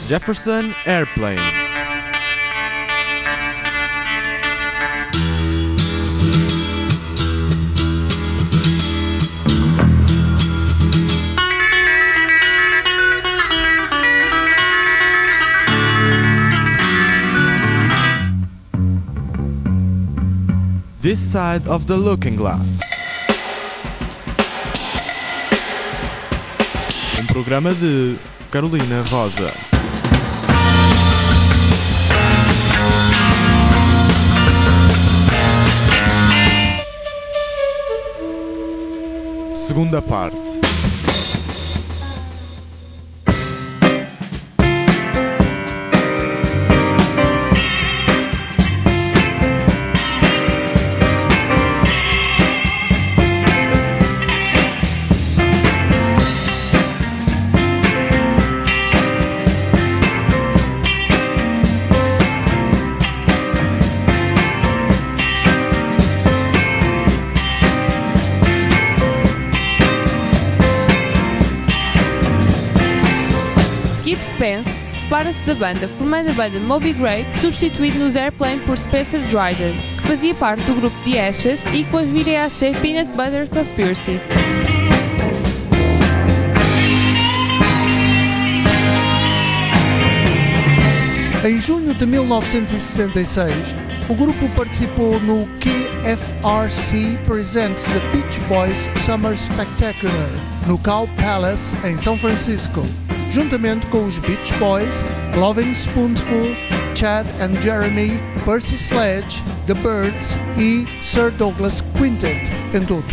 Jefferson Airplane. This Side of the Looking Glass. Um programa de Carolina Rosa. Segunda parte. Spence separa-se da banda, formando a banda Moby Grape, substituído nos Airplane por Spencer Dryden, que fazia parte do grupo The Ashes e que depois viria a ser Peanut Butter Conspiracy. Em junho de 1966, o grupo participou no KFRC Presents The Beach Boys Summer Spectacular, no Cow Palace, em São Francisco, juntamente com os Beach Boys, Lovin' Spoonful, Chad and Jeremy, Percy Sledge, The Byrds e Sir Douglas Quintet, entre outros.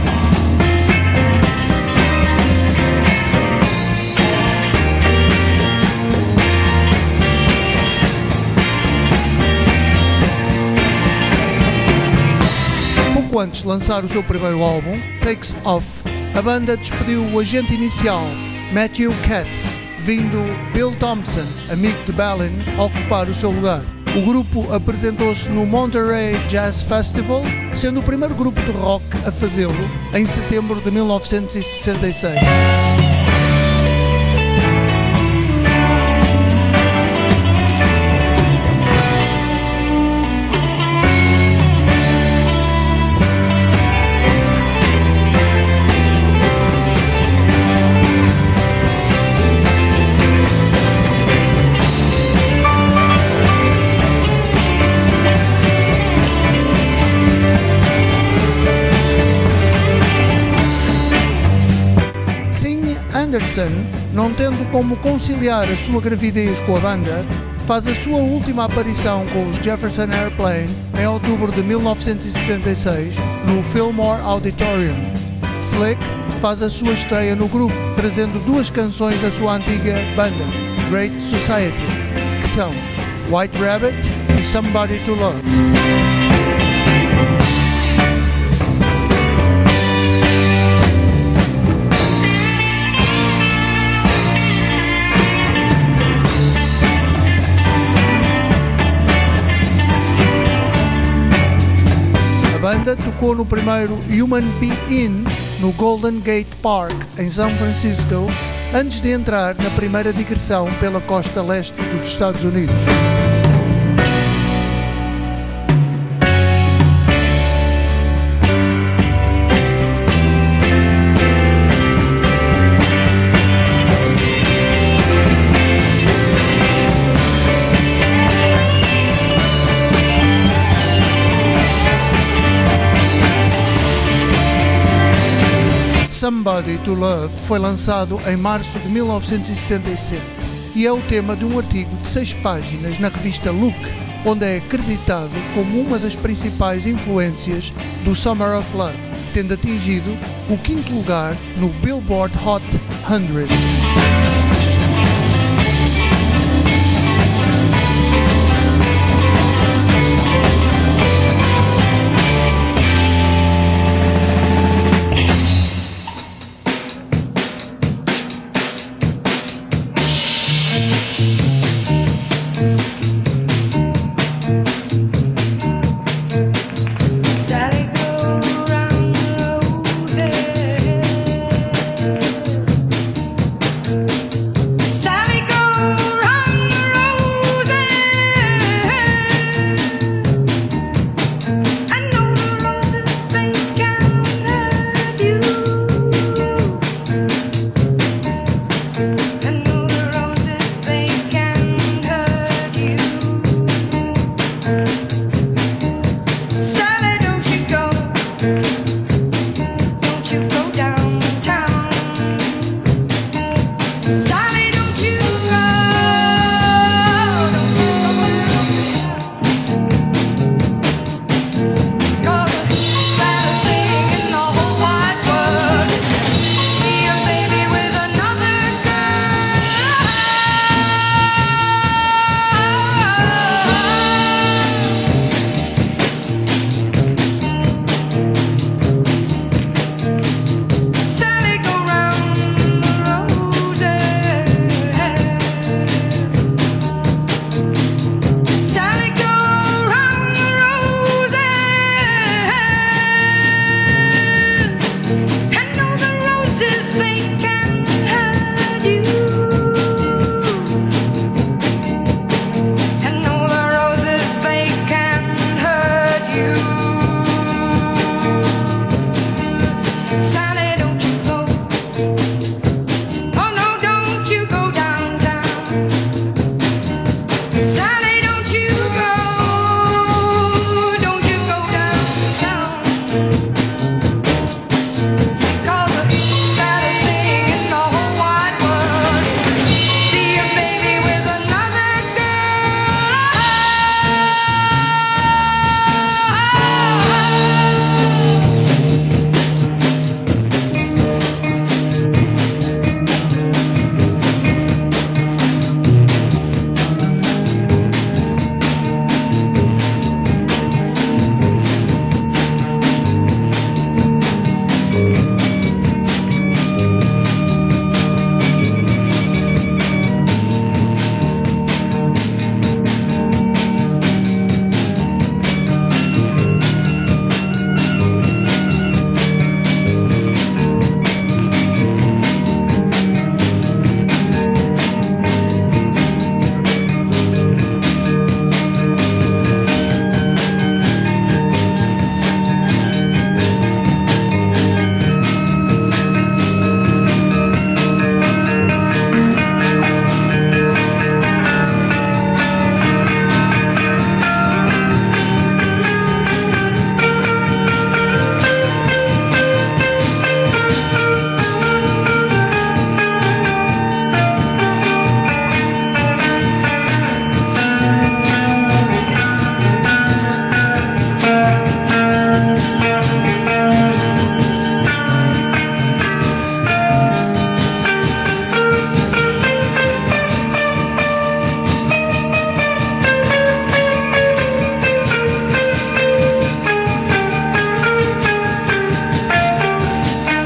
Pouco antes de lançar o seu primeiro álbum, Takes Off, a banda despediu o agente inicial, Matthew Katz, vindo Bill Thompson, amigo de Balin, a ocupar o seu lugar. O grupo apresentou-se no Monterey Jazz Festival, sendo o primeiro grupo de rock a fazê-lo, em setembro de 1966. Anderson, não tendo como conciliar a sua gravidez com a banda, faz a sua última aparição com os Jefferson Airplane em outubro de 1966 no Fillmore Auditorium. Slick faz a sua estreia no grupo, trazendo duas canções da sua antiga banda, Great Society, que são White Rabbit e Somebody to Love. A banda tocou no primeiro Human Be In no Golden Gate Park, em São Francisco, antes de entrar na primeira digressão pela costa leste dos Estados Unidos. Somebody to Love foi lançado em março de 1967 e é o tema de um artigo de 6 páginas na revista Look, onde é acreditado como uma das principais influências do Summer of Love, tendo atingido o 5º lugar no Billboard Hot 100.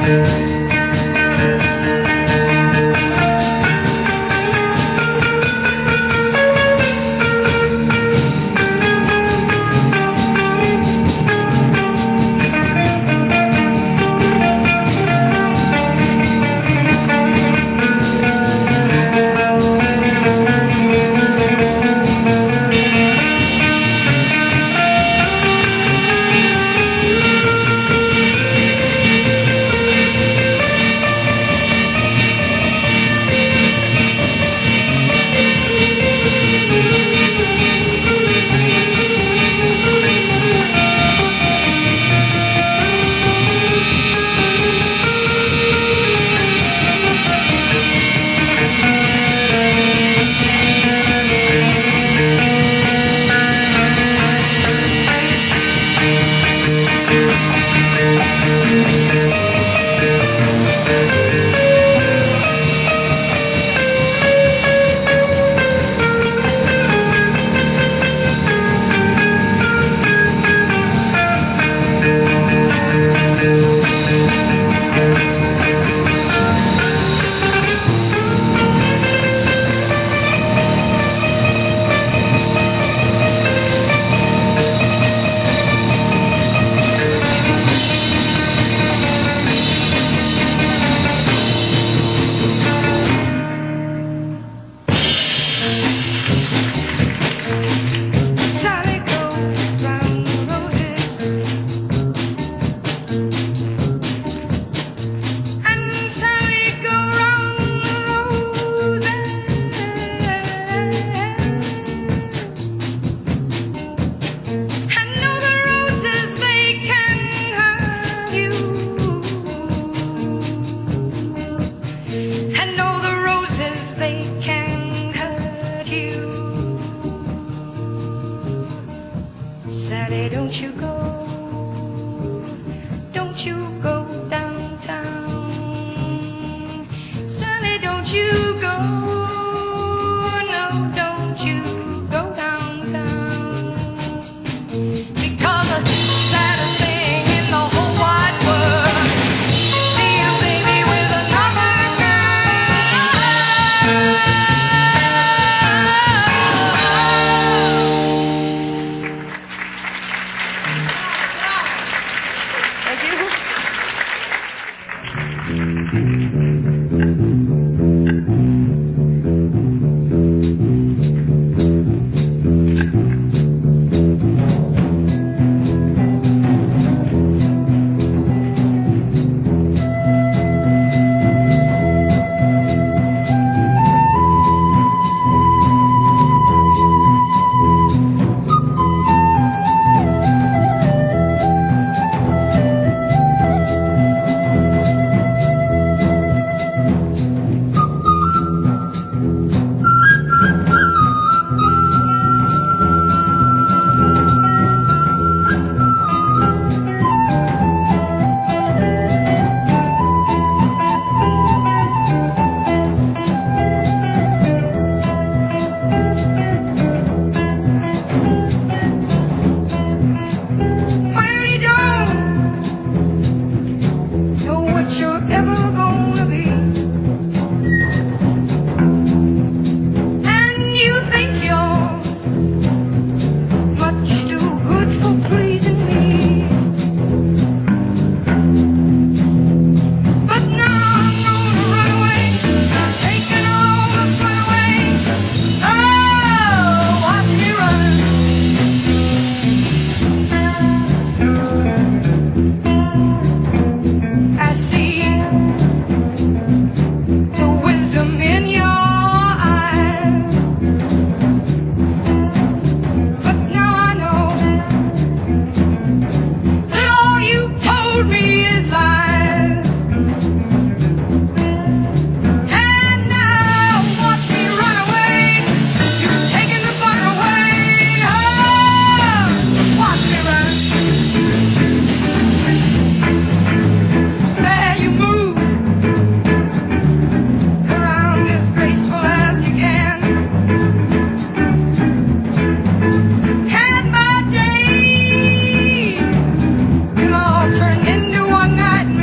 Sally, don't you go downtown. Sally, don't you go, no, don't you go downtown. Because the saddest thing in the whole wide world is see a baby with another one night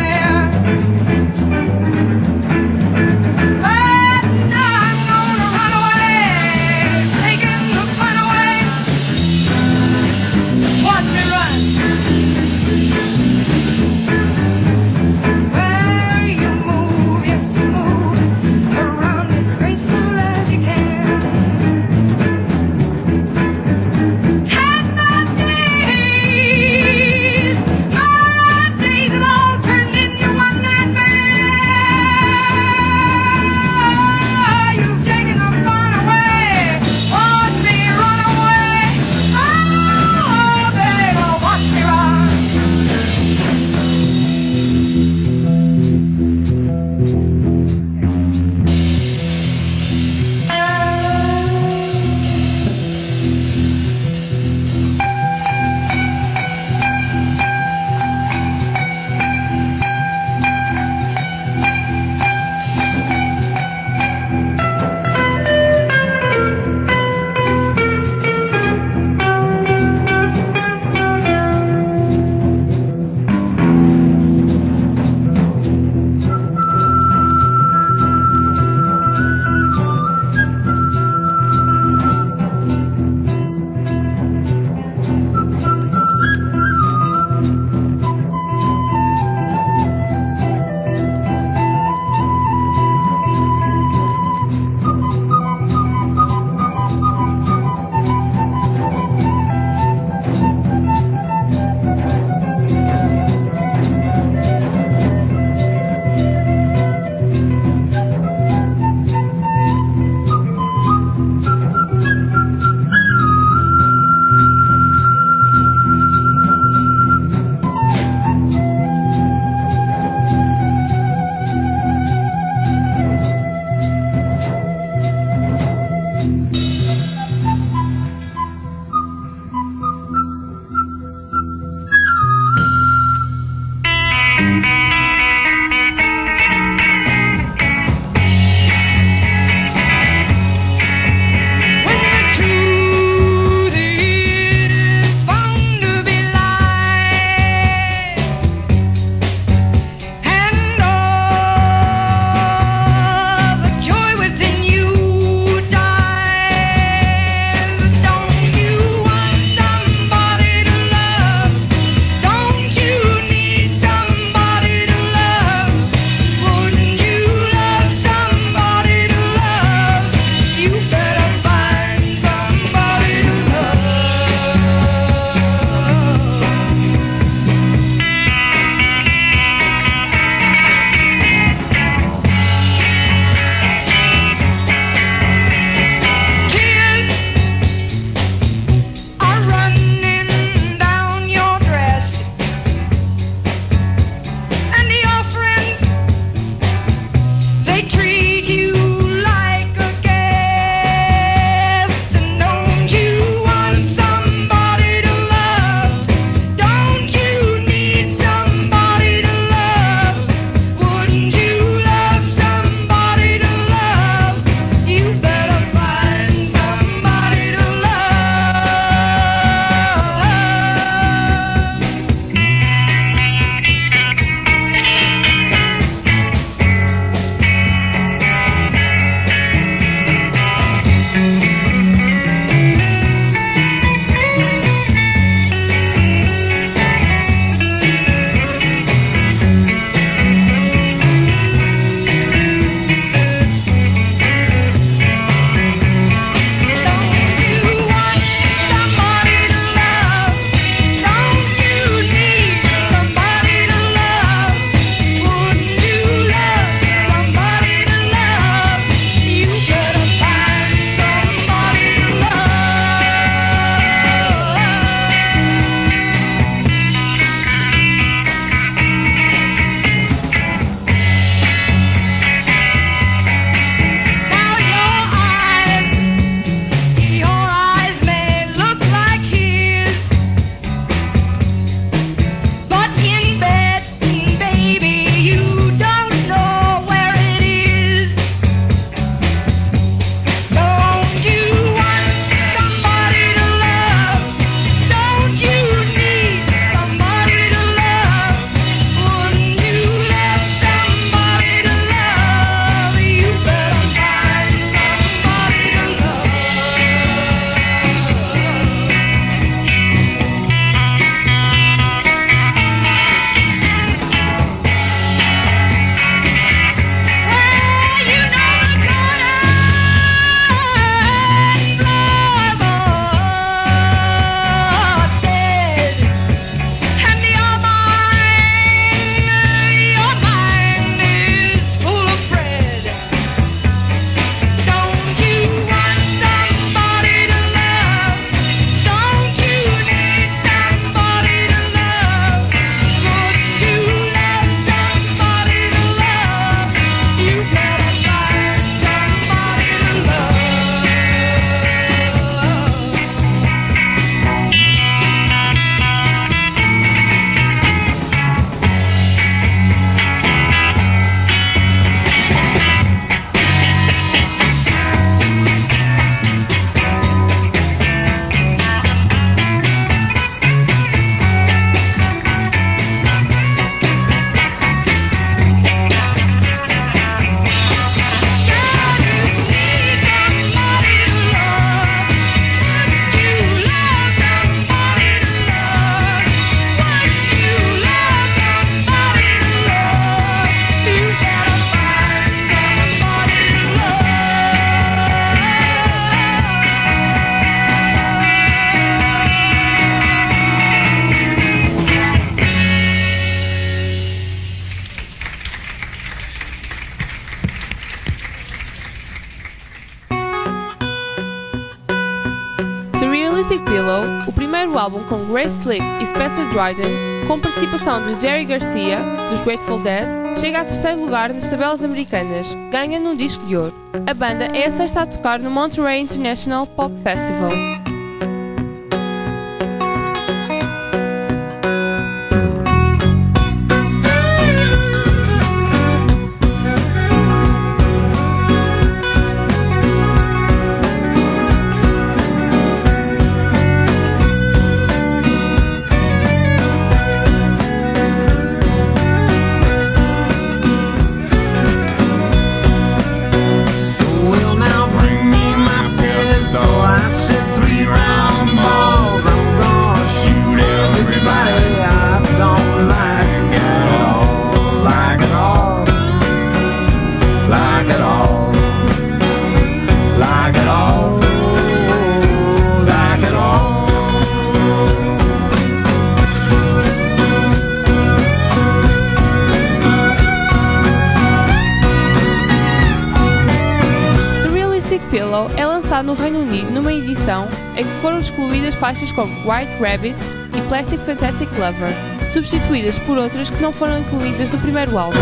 Pillow, o primeiro álbum com Grace Slick e Spencer Dryden, com participação de Jerry Garcia, dos Grateful Dead, chega a terceiro lugar nas tabelas americanas, ganha num disco de ouro. A banda é a sexta a tocar no Monterey International Pop Festival. Pillow é lançado no Reino Unido numa edição em que foram excluídas faixas como White Rabbit e Plastic Fantastic Lover, substituídas por outras que não foram incluídas no primeiro álbum.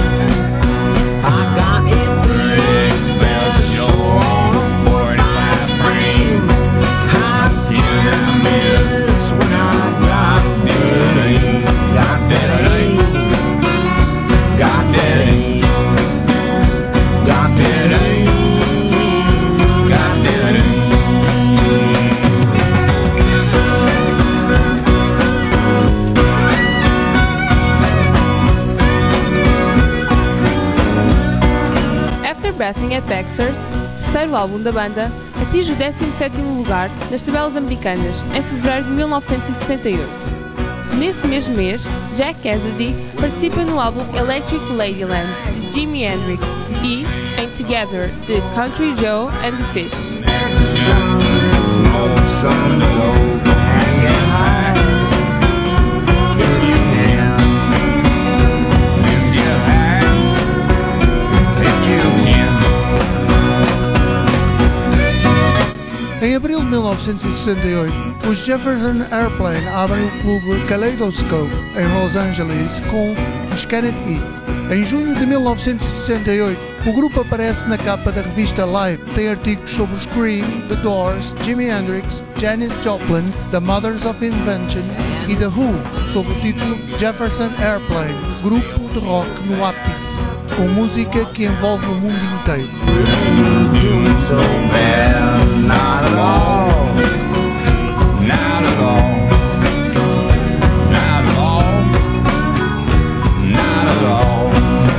Breathing at Baxter's, terceiro álbum da banda, atinge o 17º lugar nas tabelas americanas em fevereiro de 1968. Nesse mesmo mês, Jack Cassidy participa no álbum Electric Ladyland, de Jimi Hendrix, e em Together, de Country Joe and the Fish. Em abril de 1968, os Jefferson Airplane abrem o clube Kaleidoscope, em Los Angeles, com os Can It Eat. Em junho de 1968, o grupo aparece na capa da revista Life. Tem artigos sobre os Cream, The Doors, Jimi Hendrix, Janis Joplin, The Mothers of Invention e The Who, sob o título Jefferson Airplane, grupo de rock no ápice, com música que envolve o mundo inteiro. Not at all. Not at all. Not at all. Not at all.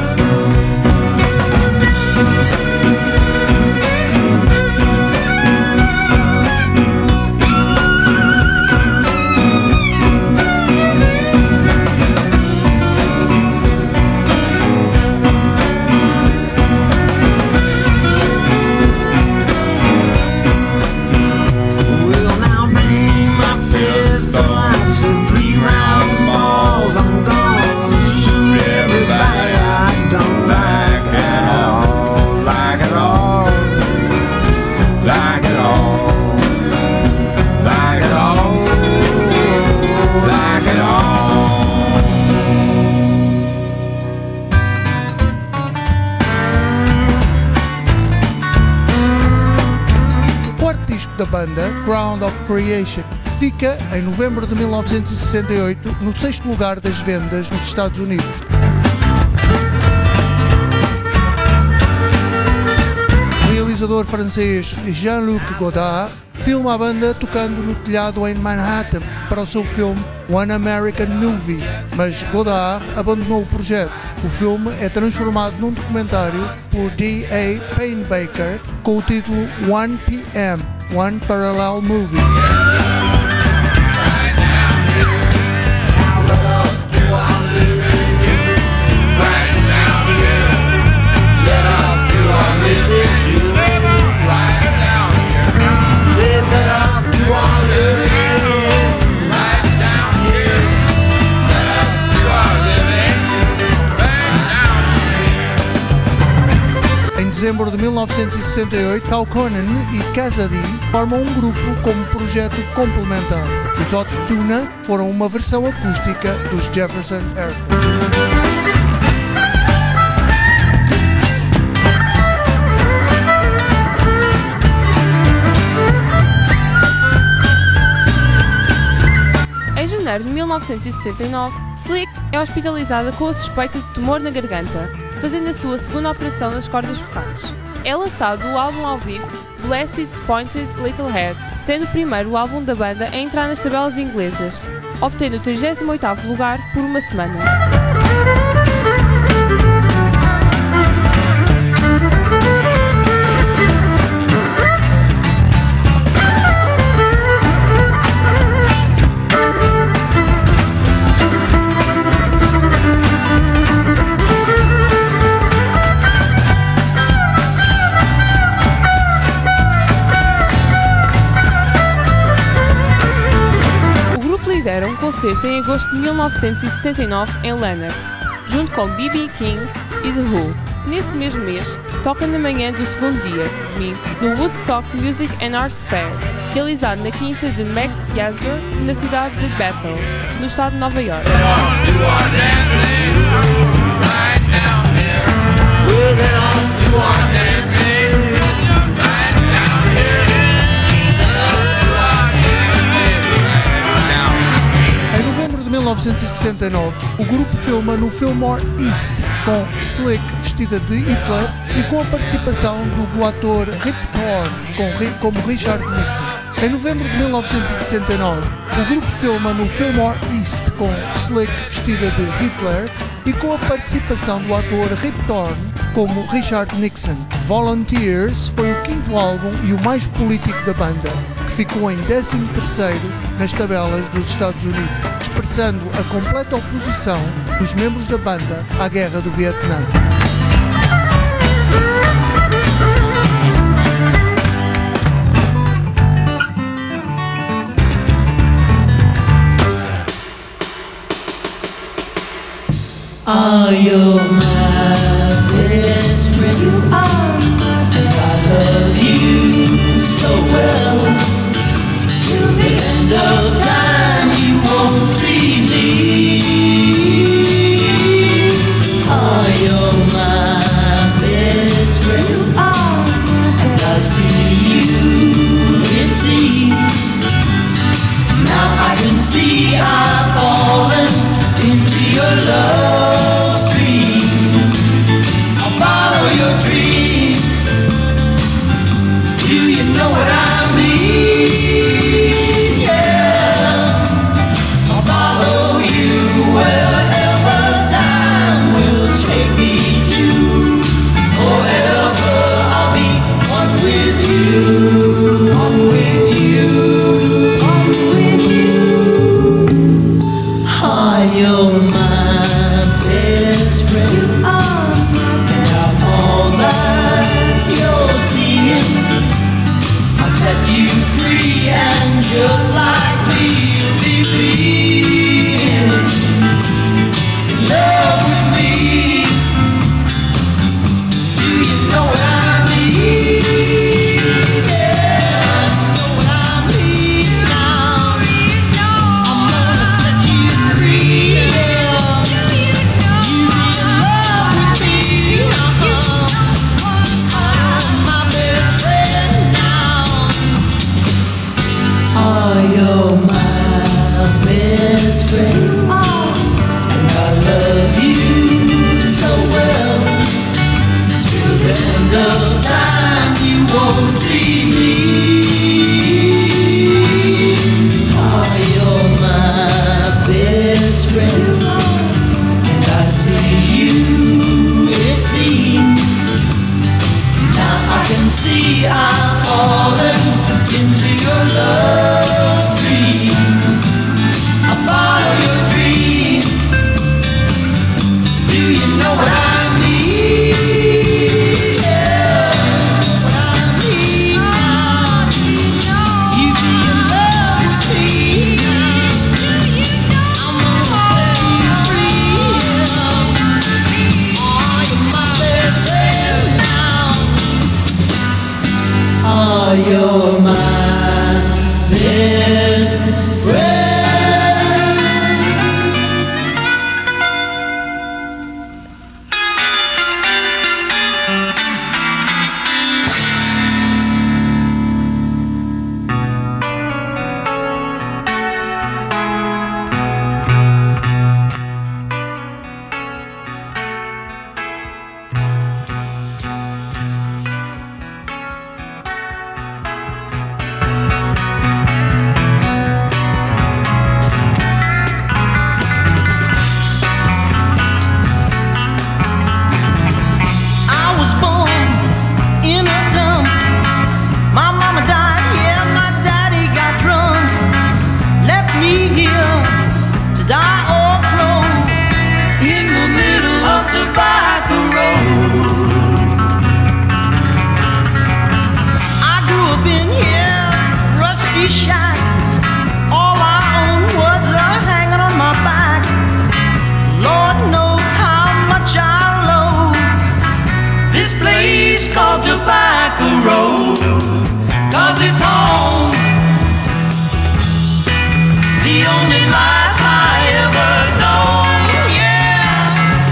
Da banda, Ground of Creation, fica em novembro de 1968 no sexto lugar das vendas nos Estados Unidos. O realizador francês Jean-Luc Godard filma a banda tocando no telhado em Manhattan para o seu filme One American Movie, mas Godard abandonou o projeto. O filme é transformado num documentário por D.A. Pennebaker com o título 1 p.m. One Parallel Movie. Em novembro de 1968, Kaukonen e Cassidy formam um grupo como projeto complementar. Os Hot Tuna foram uma versão acústica dos Jefferson Airplane. Em janeiro de 1969, Slick é hospitalizada com a suspeita de tumor na garganta, fazendo a sua segunda operação nas cordas vocais. É lançado o álbum ao vivo Blessed Pointed Little Head, sendo o primeiro álbum da banda a entrar nas tabelas inglesas, obtendo o 38º lugar por uma semana. Deram um concerto em agosto de 1969 em Lenox, junto com B.B. King e The Who. Nesse mesmo mês, toca na manhã do segundo dia, domingo, no Woodstock Music and Art Fair, realizado na quinta de Mac Yasgur, na cidade de Bethel, no estado de Nova York. Em 1969, o grupo filma no Fillmore East, com Slick vestida de Hitler e com a participação do ator Rip Torn como Richard Nixon. Em novembro de 1969, o grupo filma no Fillmore East com Slick vestida de Hitler e com a participação do ator Rip Torn como Richard Nixon. Volunteers foi o quinto álbum e o mais político da banda, que ficou em 13º nas tabelas dos Estados Unidos, expressando a completa oposição dos membros da banda à Guerra do Vietnã. Are you my best friend? You are my best friend. I love you so well. To the end of time, you won't see me. Are you my best friend? You are my best friend. I see you, it seems. Now I can see I've fallen into your love stream. I'll follow your dream. Do you know what I mean? shack. All I own was hanging on my back. Lord knows how much I loathe this place called Tobacco Road, 'cause it's home, the only life I ever known, yeah.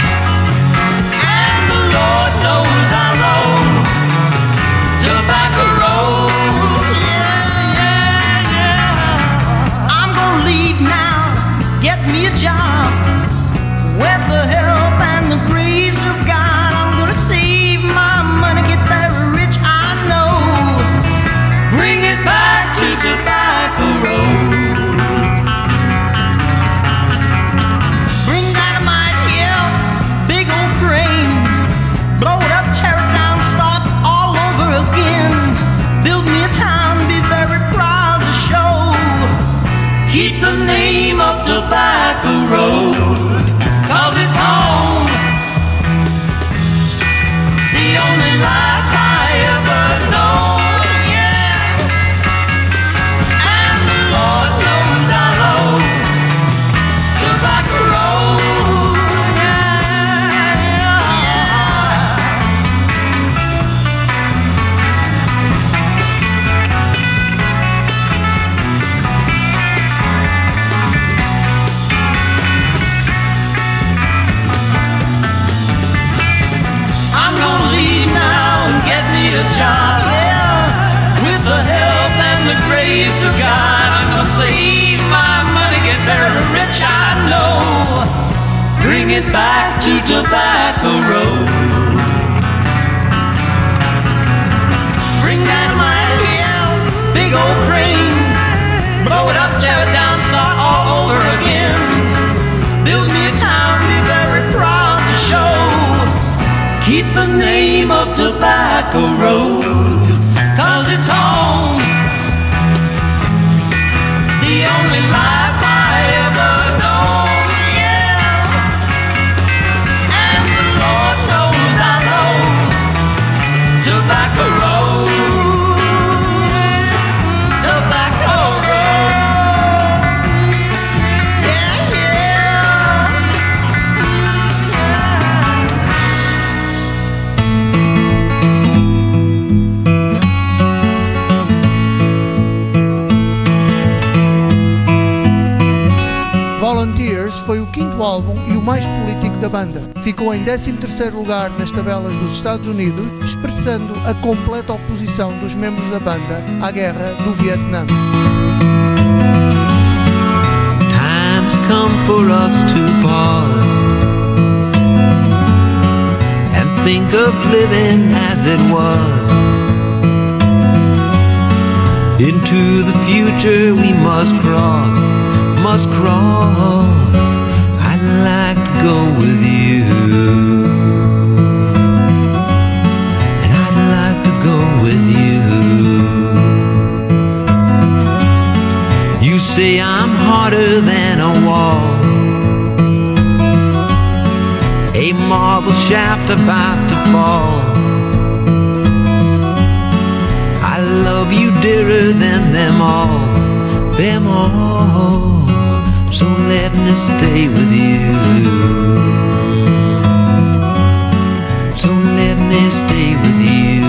And the Lord knows I loathe Tobacco Road, yeah, yeah, yeah. I'm gonna leave now, get me a job with the help and the grace of God. I'm gonna save my money, get very rich, I know. Bring it back to Tobacco Road. Bring dynamite, yeah, big old crane. Blow it up, tear it down, start all over again. Build me a town, be very proud to show. Keep the name of Tobacco Road, 'cause it's home, the only life I ever know, yeah. And the Lord knows I love Tobacco Road, yeah, yeah. I'm gonna leave now and get me a job, yeah. With the help and the grace of God, I'm gonna save my money, get very rich, I know. Bring it back to Tobacco Road. Bring dynamite, yeah, big old crane. Blow it up, tear it down, start all over again. Build me a town, be very proud to show. Keep the name of Tobacco Road, 'cause it's home, the only life I ever know, yeah. And the Lord knows I love Tobacco Road, Tobacco Road, yeah, yeah. Volunteers foi o quinto álbum e o mais político da banda. Ficou em 13º lugar nas tabelas dos Estados Unidos, expressando a completa oposição dos membros da banda à guerra do Vietnã. Time's come for us to pause and think of living as it was. Into the future we must cross. I'd like to go with you, and I'd like to go with you. You say I'm harder than a wall, a marble shaft about to fall. I love you dearer than them all, them all. So let me stay with you. So let me stay with you.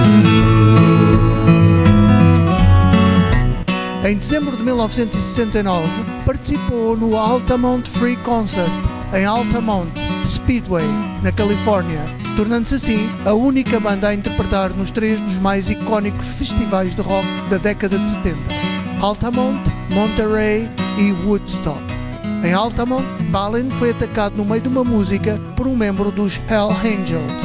Em dezembro de 1969, participou no Altamont Free Concert, em Altamont Speedway, na Califórnia, tornando-se assim a única banda a interpretar nos 3 dos mais icónicos festivais de rock da década de 70, Altamont, Monterey e Woodstock. Em Altamont, Balin foi atacado no meio de uma música por um membro dos Hell Angels.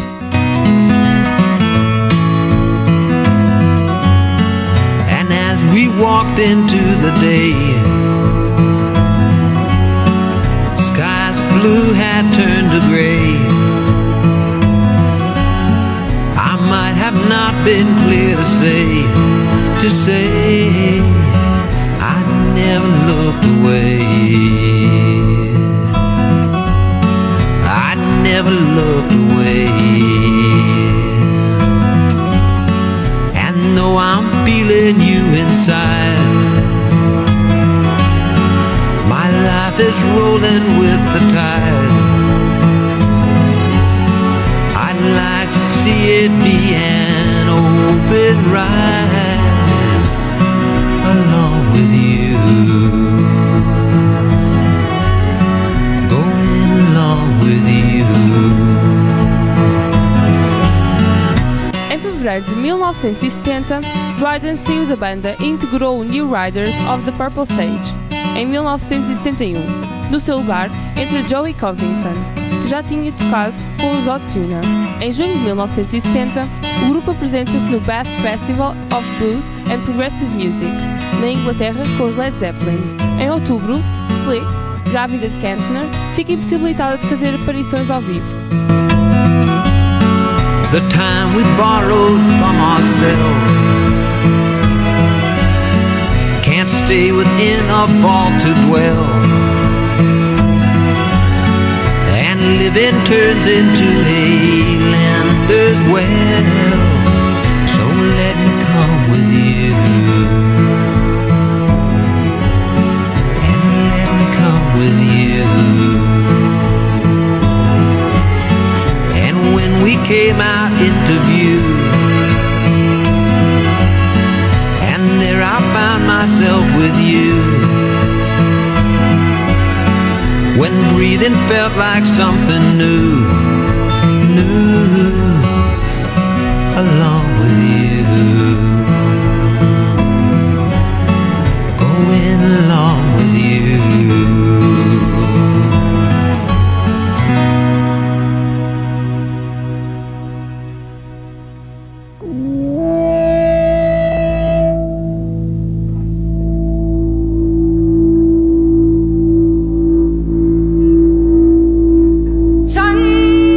And as we walked into the day, skies blue had turned to gray. I might have not been clear to say I never looked away. I never looked away. And though I'm feeling you inside, life is rolling with the tide. I'd like to see it be an open ride along with you, going along with you. Em fevereiro de 1970, Dryden saiu da banda e integrou o New Riders of the Purple Sage. Em 1971, no seu lugar entra Joey Covington, que já tinha tocado com os Odd Tuna. Em junho de 1970, o grupo apresenta-se no Bath Festival of Blues and Progressive Music, na Inglaterra, com os Led Zeppelin. Em outubro, Slick, grávida de Kentner, fica impossibilitada de fazer aparições ao vivo. The time we borrowed from ourselves can't stay within a vault to dwell, and living turns into a lender's well. So let me come with you, and let me come with you. And when we came out into view, and there I found myself with you, when breathing felt like something new, new, along with you, going along with you. Sun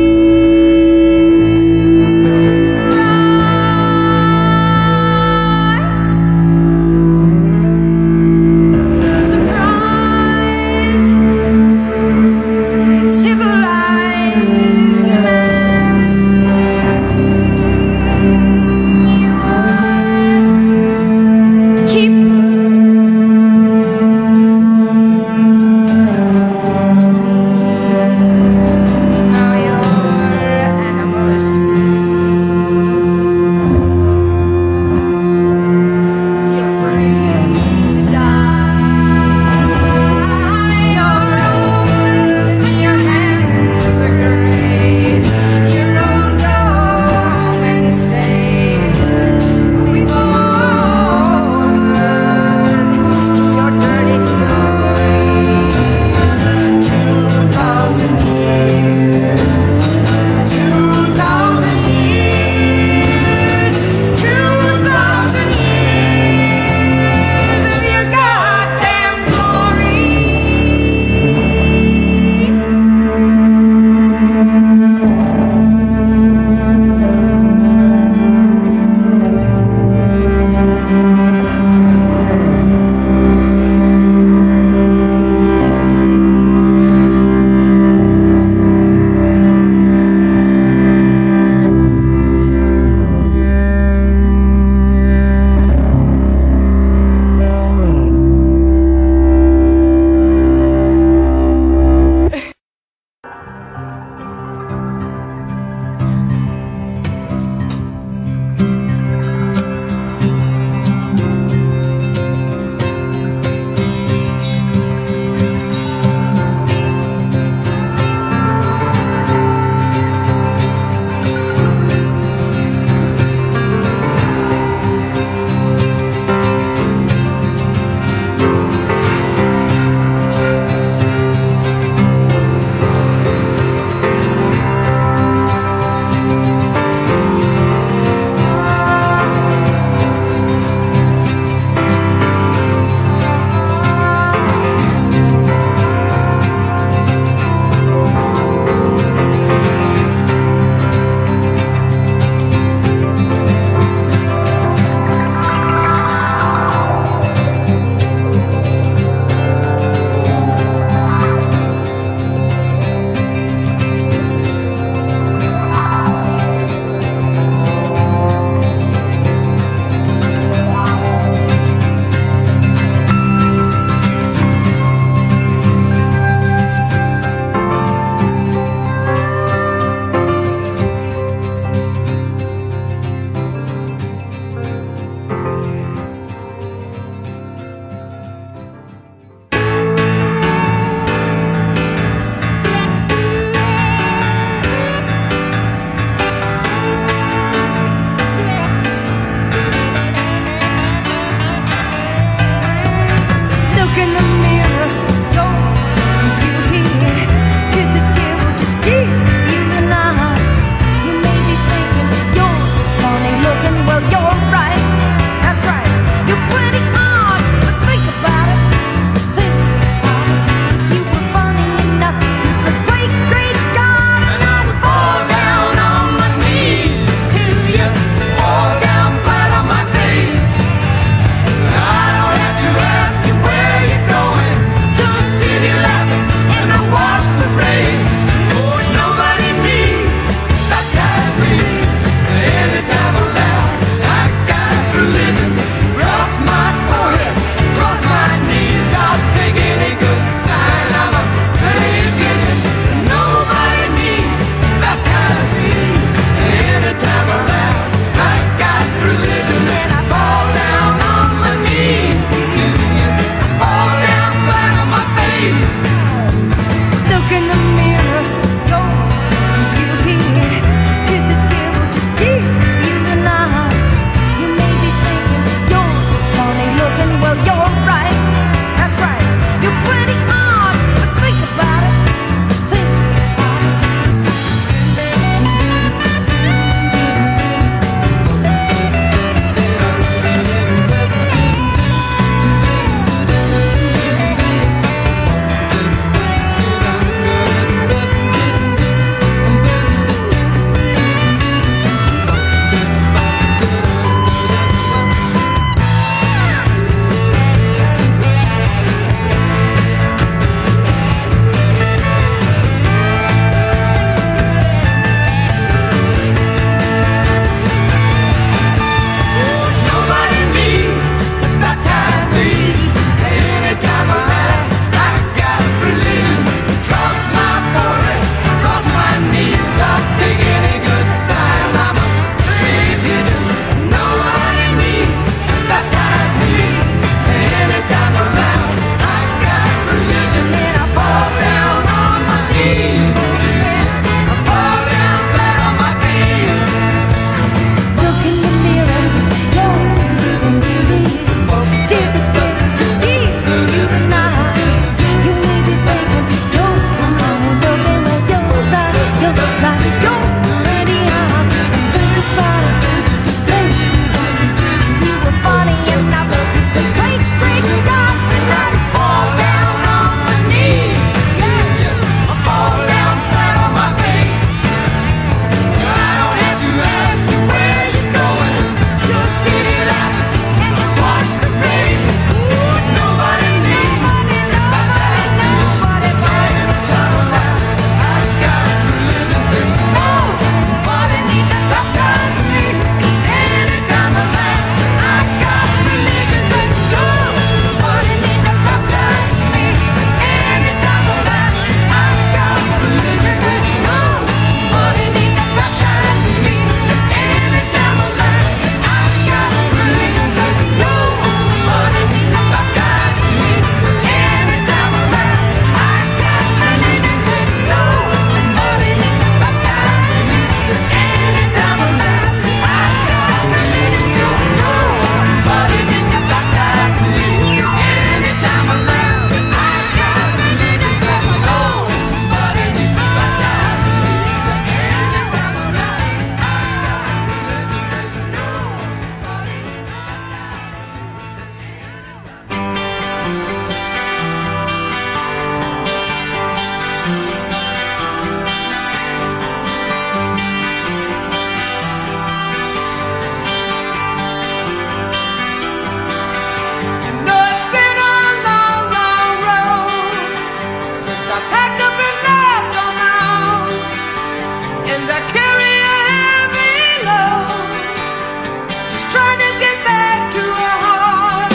I carry a heavy load, just trying to get back to her heart.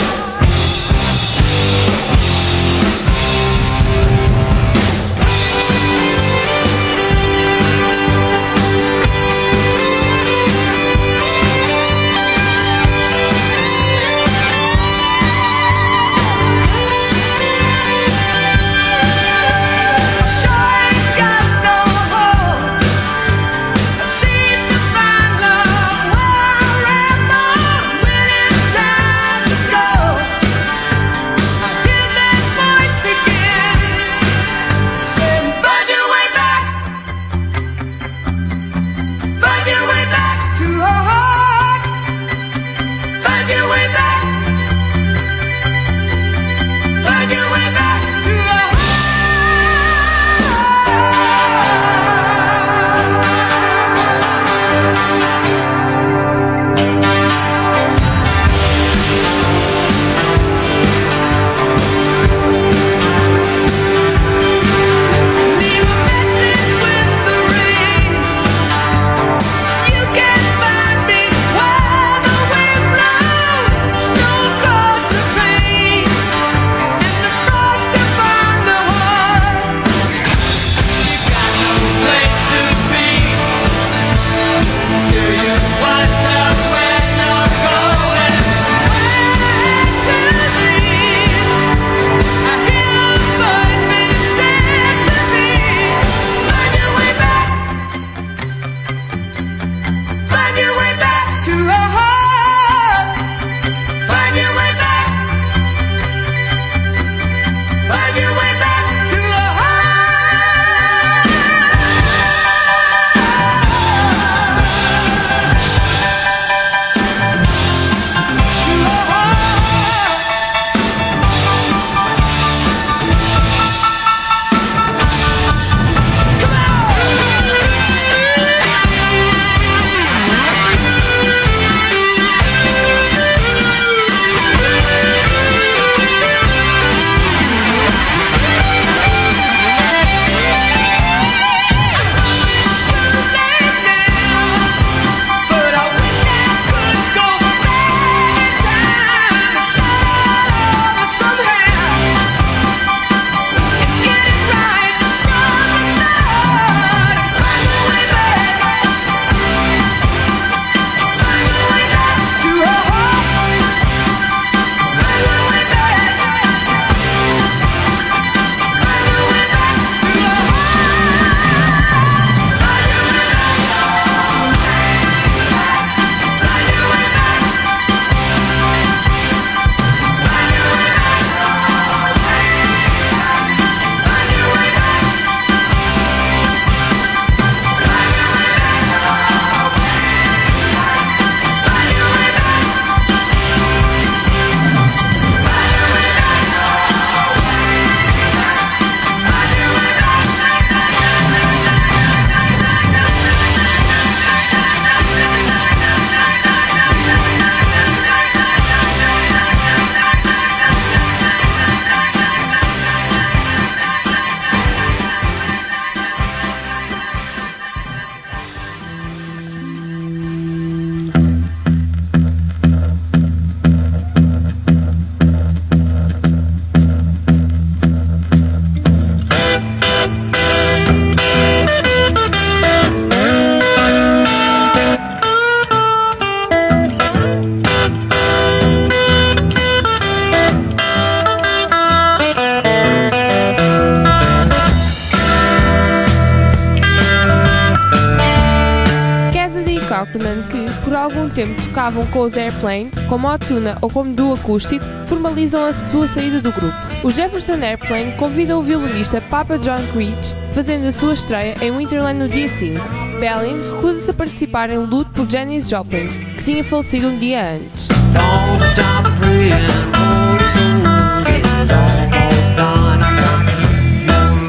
que, por algum tempo, tocavam com os Airplane, como Otuna ou como duo acústico, formalizam a sua saída do grupo. Os Jefferson Airplane convidam o violinista Papa John Creech, fazendo a sua estreia em Winterland no dia 5. Bellin recusa-se a participar em luto por Janis Joplin, que tinha falecido um dia antes. Don't stop praying for the soul. It's almost done. I got to keep your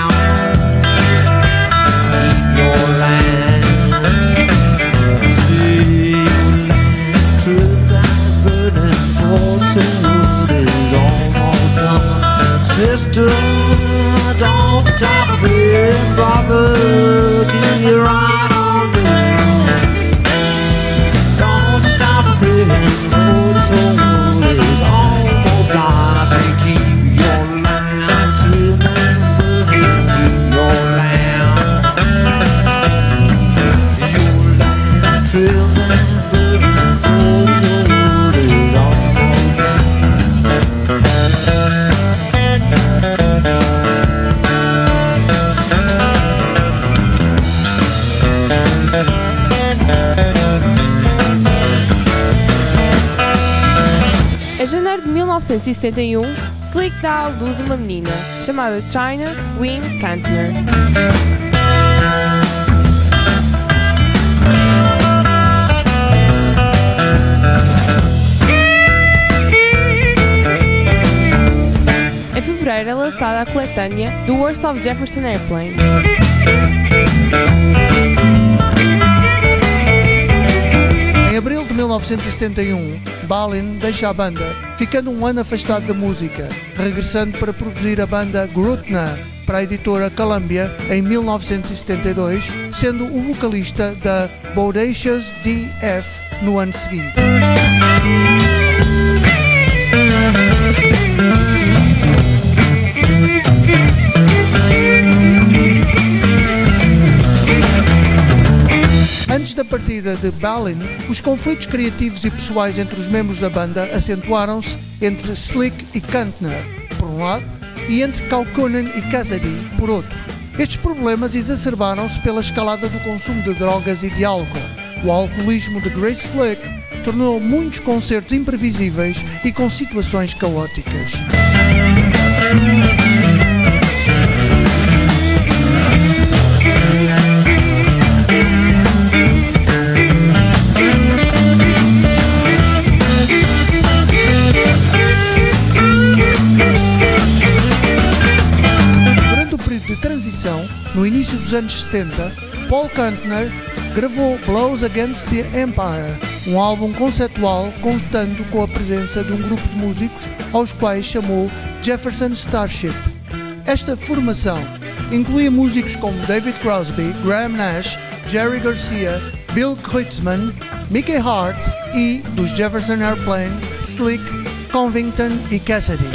land. Keep your land. See your land. True lies burning for the soul. It's almost done. Sister, don't stop praying, brother. Keep your right on. Em janeiro de 1971, Slick dá à luz uma menina, chamada China Wynne Kantner. Em fevereiro é lançada a coletânea The Worst of Jefferson Airplane. Em abril de 1971, Balin deixa a banda, ficando um ano afastado da música, regressando para produzir a banda Grutna para a editora Columbia em 1972, sendo o vocalista da Bodacious DF no ano seguinte. Antes da partida de Balin, os conflitos criativos e pessoais entre os membros da banda acentuaram-se entre Slick e Kantner, por um lado, e entre Kaukonen e Cassidy, por outro. Estes problemas exacerbaram-se pela escalada do consumo de drogas e de álcool. O alcoolismo de Grace Slick tornou muitos concertos imprevisíveis e com situações caóticas. No início dos anos 70, Paul Kantner gravou Blows Against the Empire, um álbum conceptual constando com a presença de um grupo de músicos aos quais chamou Jefferson Starship. Esta formação incluía músicos como David Crosby, Graham Nash, Jerry Garcia, Bill Kreutzmann, Mickey Hart e, dos Jefferson Airplane, Slick, Covington e Cassidy.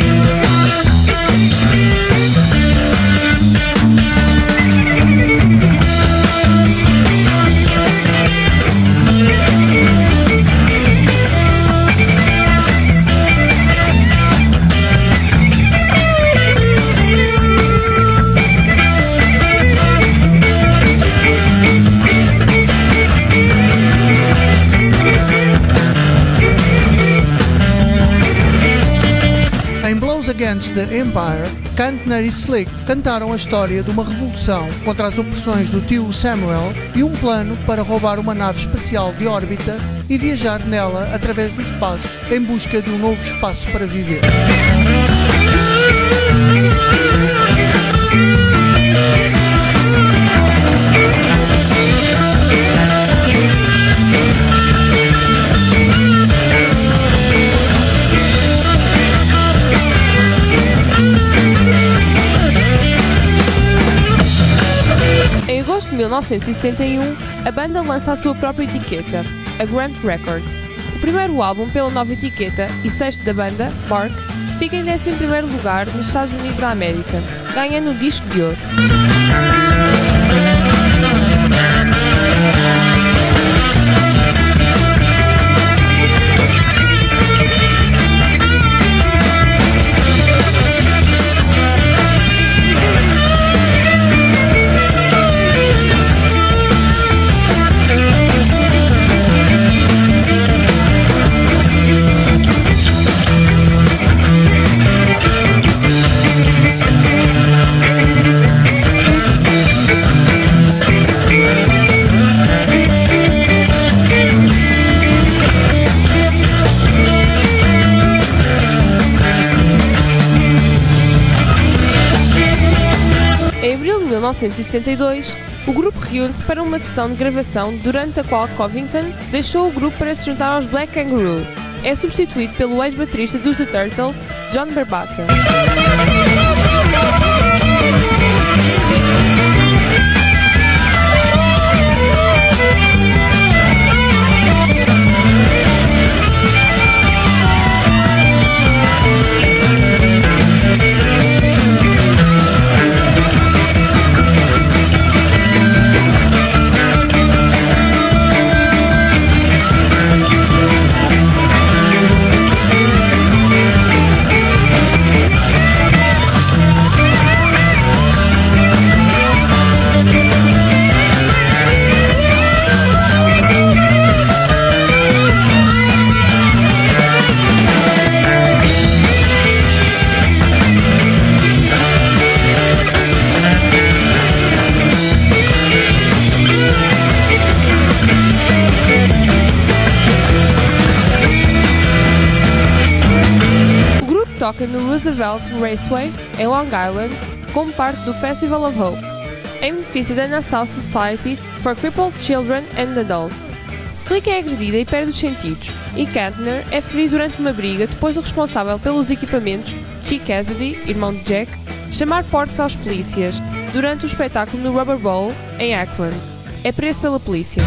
Em Blows Against the Empire, Kantner e Slick cantaram a história de uma revolução contra as opressões do tio Samuel e um plano para roubar uma nave espacial de órbita e viajar nela através do espaço em busca de um novo espaço para viver. Em agosto de 1971, a banda lança a sua própria etiqueta, a Grant Records. O primeiro álbum pela nova etiqueta e sexto da banda, Bark, fica em 11º lugar nos Estados Unidos da América, ganhando o disco de ouro. Em abril de 1972, o grupo reúne-se para uma sessão de gravação durante a qual Covington deixou o grupo para se juntar aos Black Kangaroo. É substituído pelo ex-baterista dos The Turtles, John Barbata. toca no Roosevelt Raceway, em Long Island, como parte do Festival of Hope, em benefício da Nassau Society for Crippled Children and Adults. Slick é agredida e perde os sentidos, e Kantner é ferido durante uma briga depois do responsável pelos equipamentos, Chick Cassidy, irmão de Jack, chamar porcos aos polícias durante o espetáculo no Rubber Bowl, em Akron. É preso pela polícia.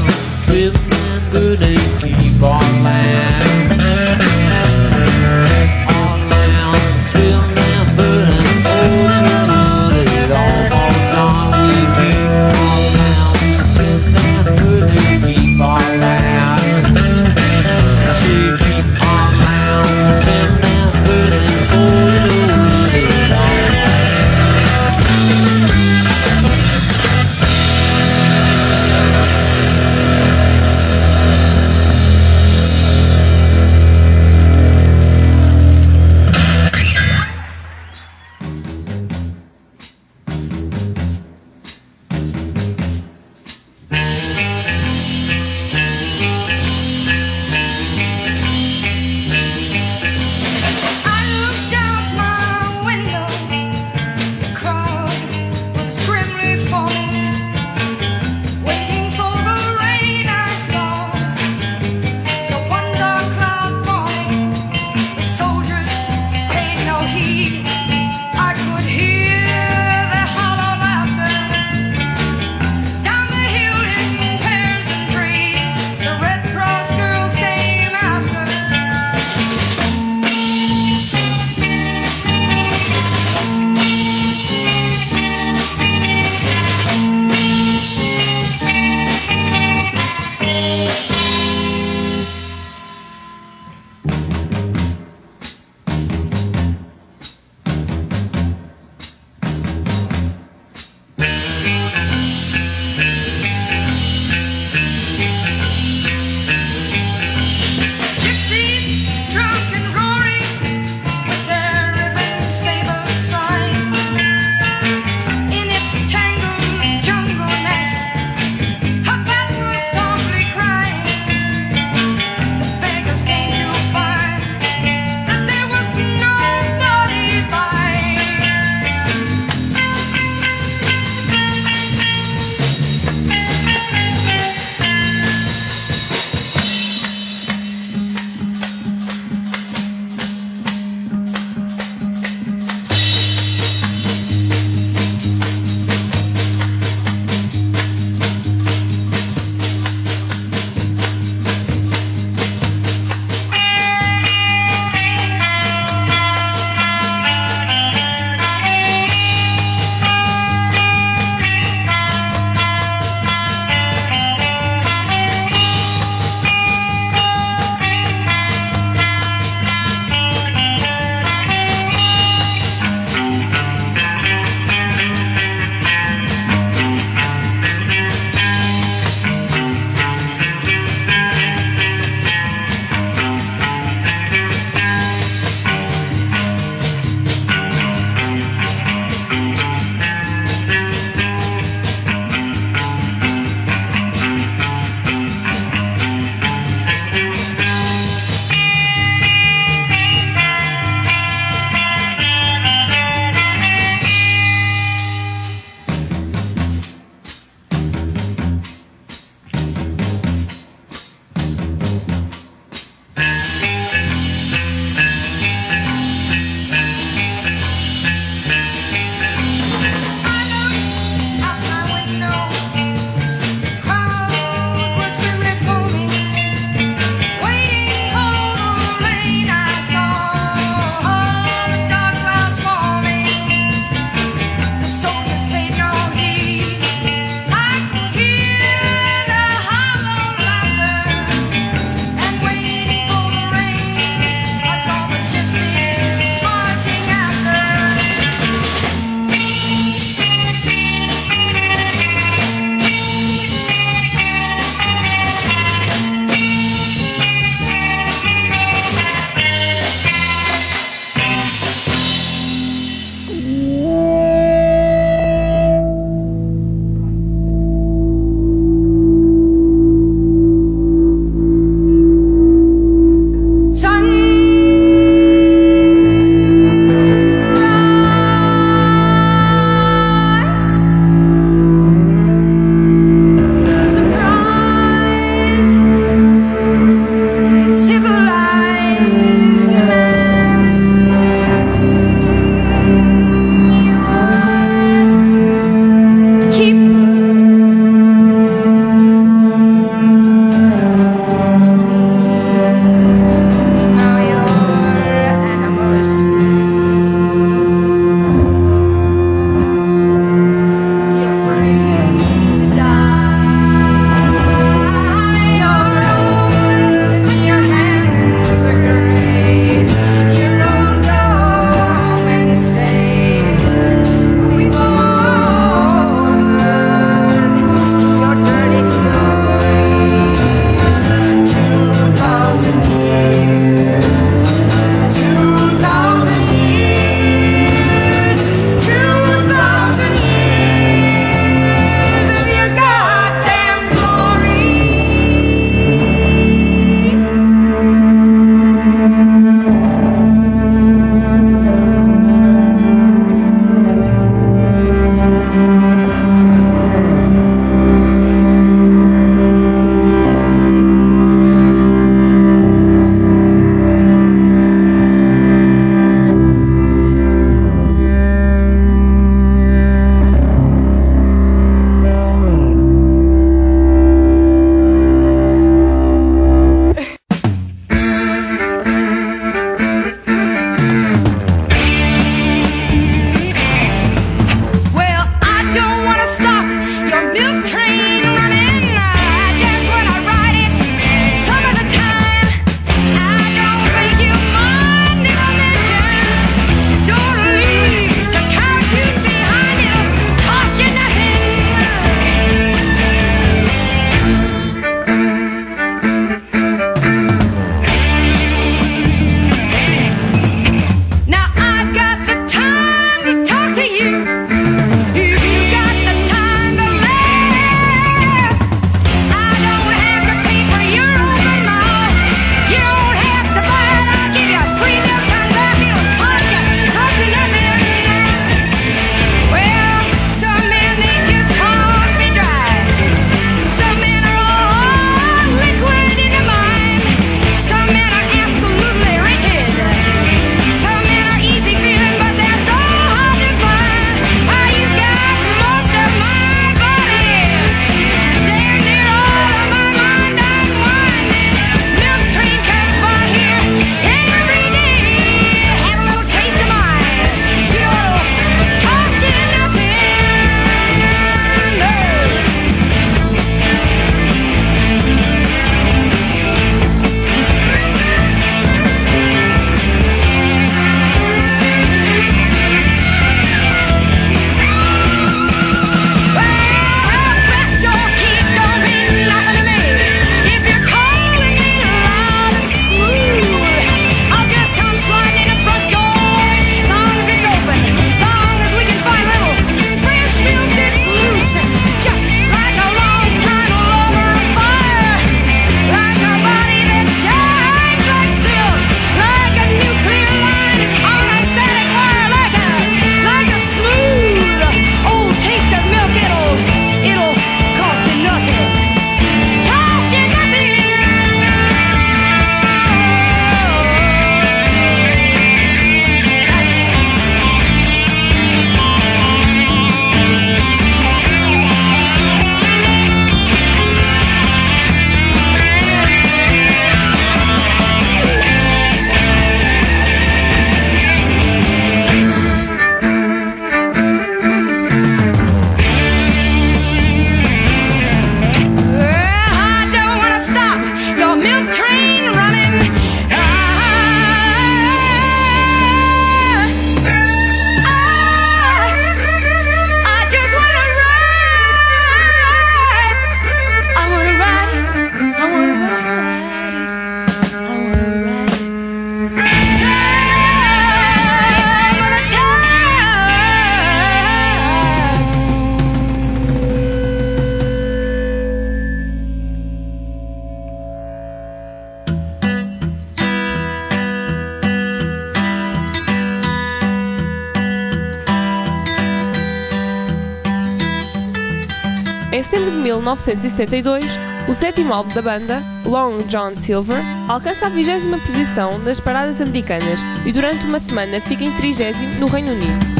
1972, o sétimo álbum da banda, Long John Silver, alcança a 20ª posição nas paradas americanas e durante uma semana fica em 30º no Reino Unido.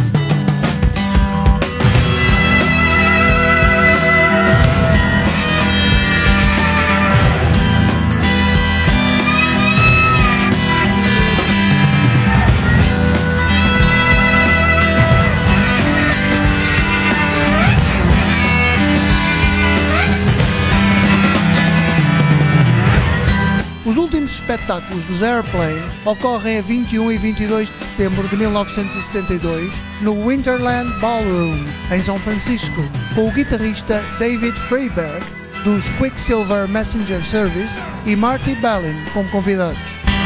Os últimos espetáculos dos Airplane ocorrem a 21 e 22 de setembro de 1972 no Winterland Ballroom, em São Francisco, com o guitarrista David Freiberg, dos Quicksilver Messenger Service, e Marty Balin como convidados.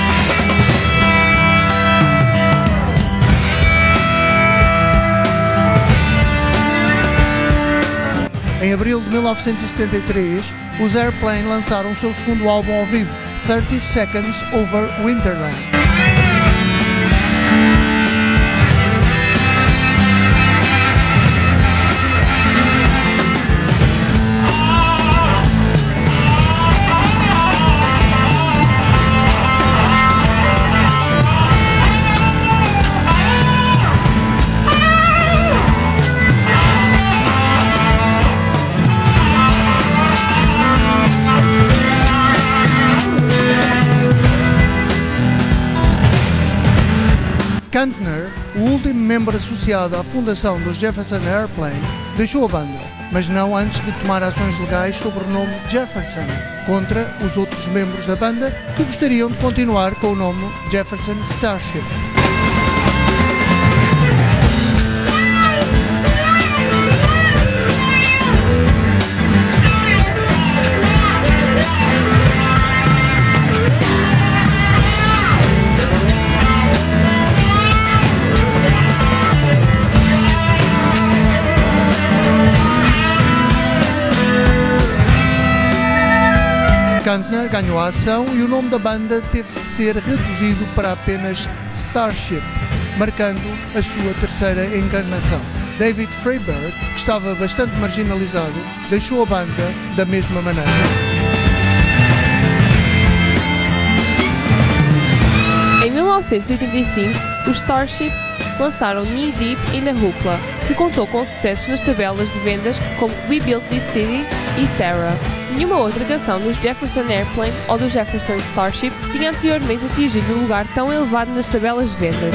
Em abril de 1973, os Airplane lançaram o seu segundo álbum ao vivo, 30 Seconds Over Winterland. Kantner, o último membro associado à fundação dos Jefferson Airplane, deixou a banda, mas não antes de tomar ações legais sobre o nome Jefferson, contra os outros membros da banda que gostariam de continuar com o nome Jefferson Starship. Kantner ganhou a ação e o nome da banda teve de ser reduzido para apenas Starship, marcando a sua terceira encarnação. David Freiberg, que estava bastante marginalizado, deixou a banda da mesma maneira. Em 1985, os Starship lançaram Knee Deep in the Hoopla, que contou com sucessos nas tabelas de vendas como We Built This City e Sarah. Nenhuma outra canção dos Jefferson Airplane ou do Jefferson Starship tinha anteriormente atingido um lugar tão elevado nas tabelas de vendas.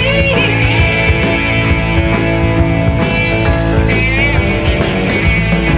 Silver in his ear.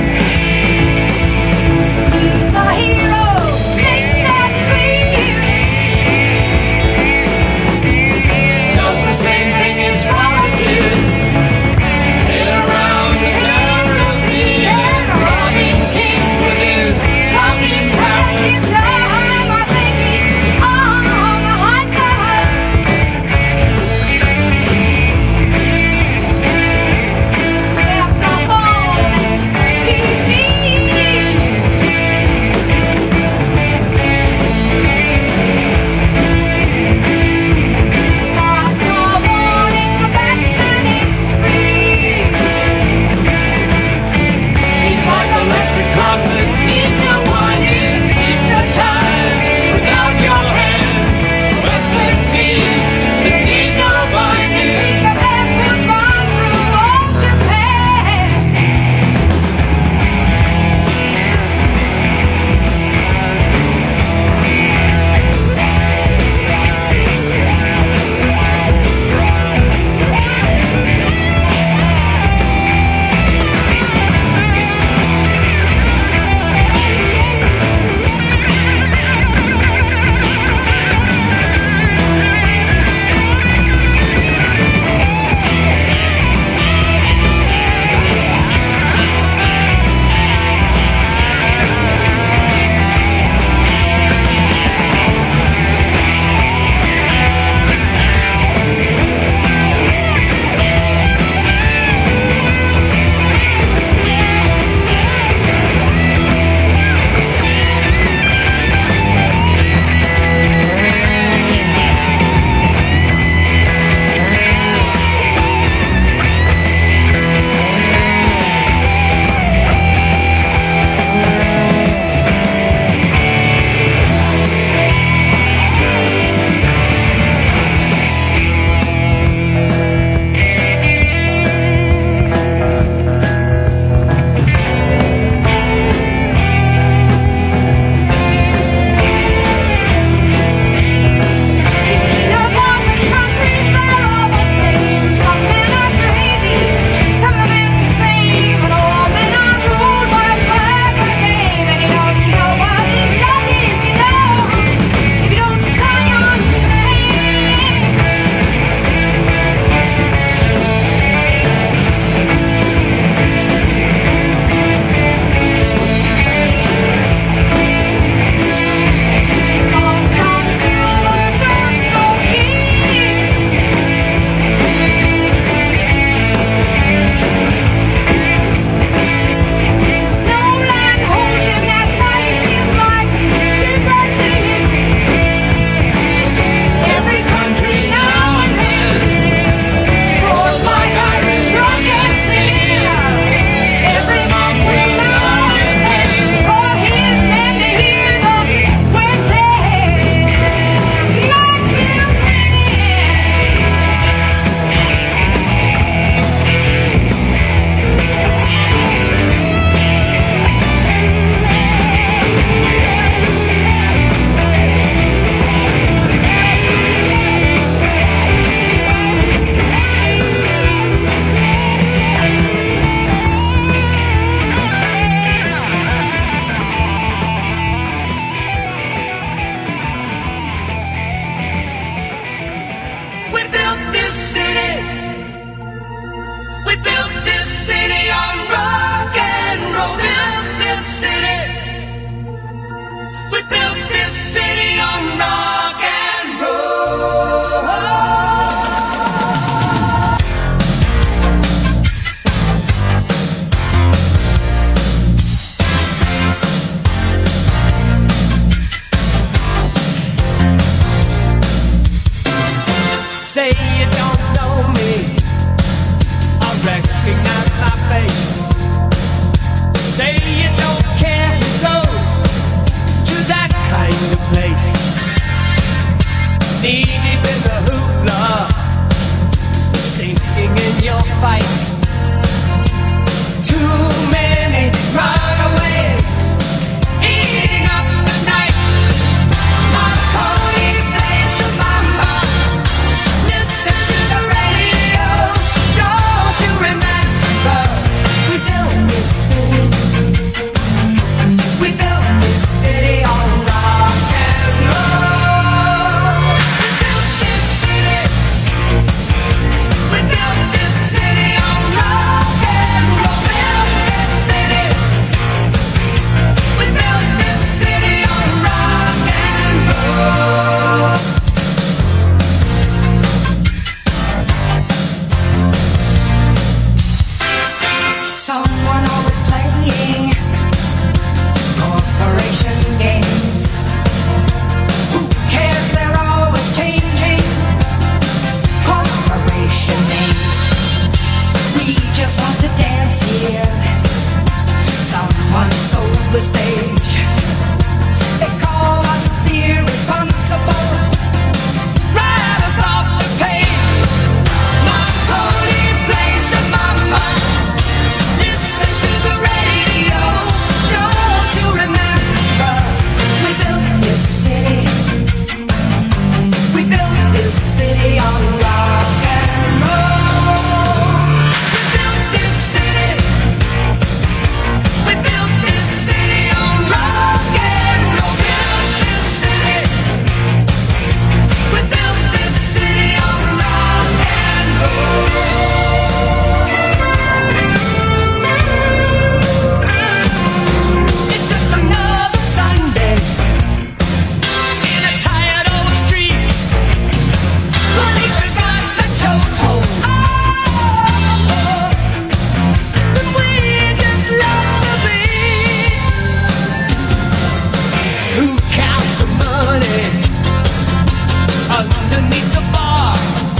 say you don't know me, I recognize my face. Say you don't care who goes to that kind of place. Knee deep in the hoopla, sinking in your fight. Too many runaways eating up the night. Marconi plays the mama. Listen to the radio. Don't you remember? We built this city. We built this city on rock and roll. We built this city on rock and roll. Built this city. We built this city on rock and roll. Someone always playing corporation games. Who cares? They're always changing corporation names. We just want to dance here. Someone stole the stage. They call us irresponsible. Write us off the page. Marconi plays the mama. Listen to the radio. Don't you remember? We built this city. We built this city on rock and roll. We built this city. We built this city on rock and roll. Built this city. We built this city on rock and roll. It's just another Sunday in a tired old street. Police have got the chokehold. But we just lost the beat. Who counts the money underneath the bar?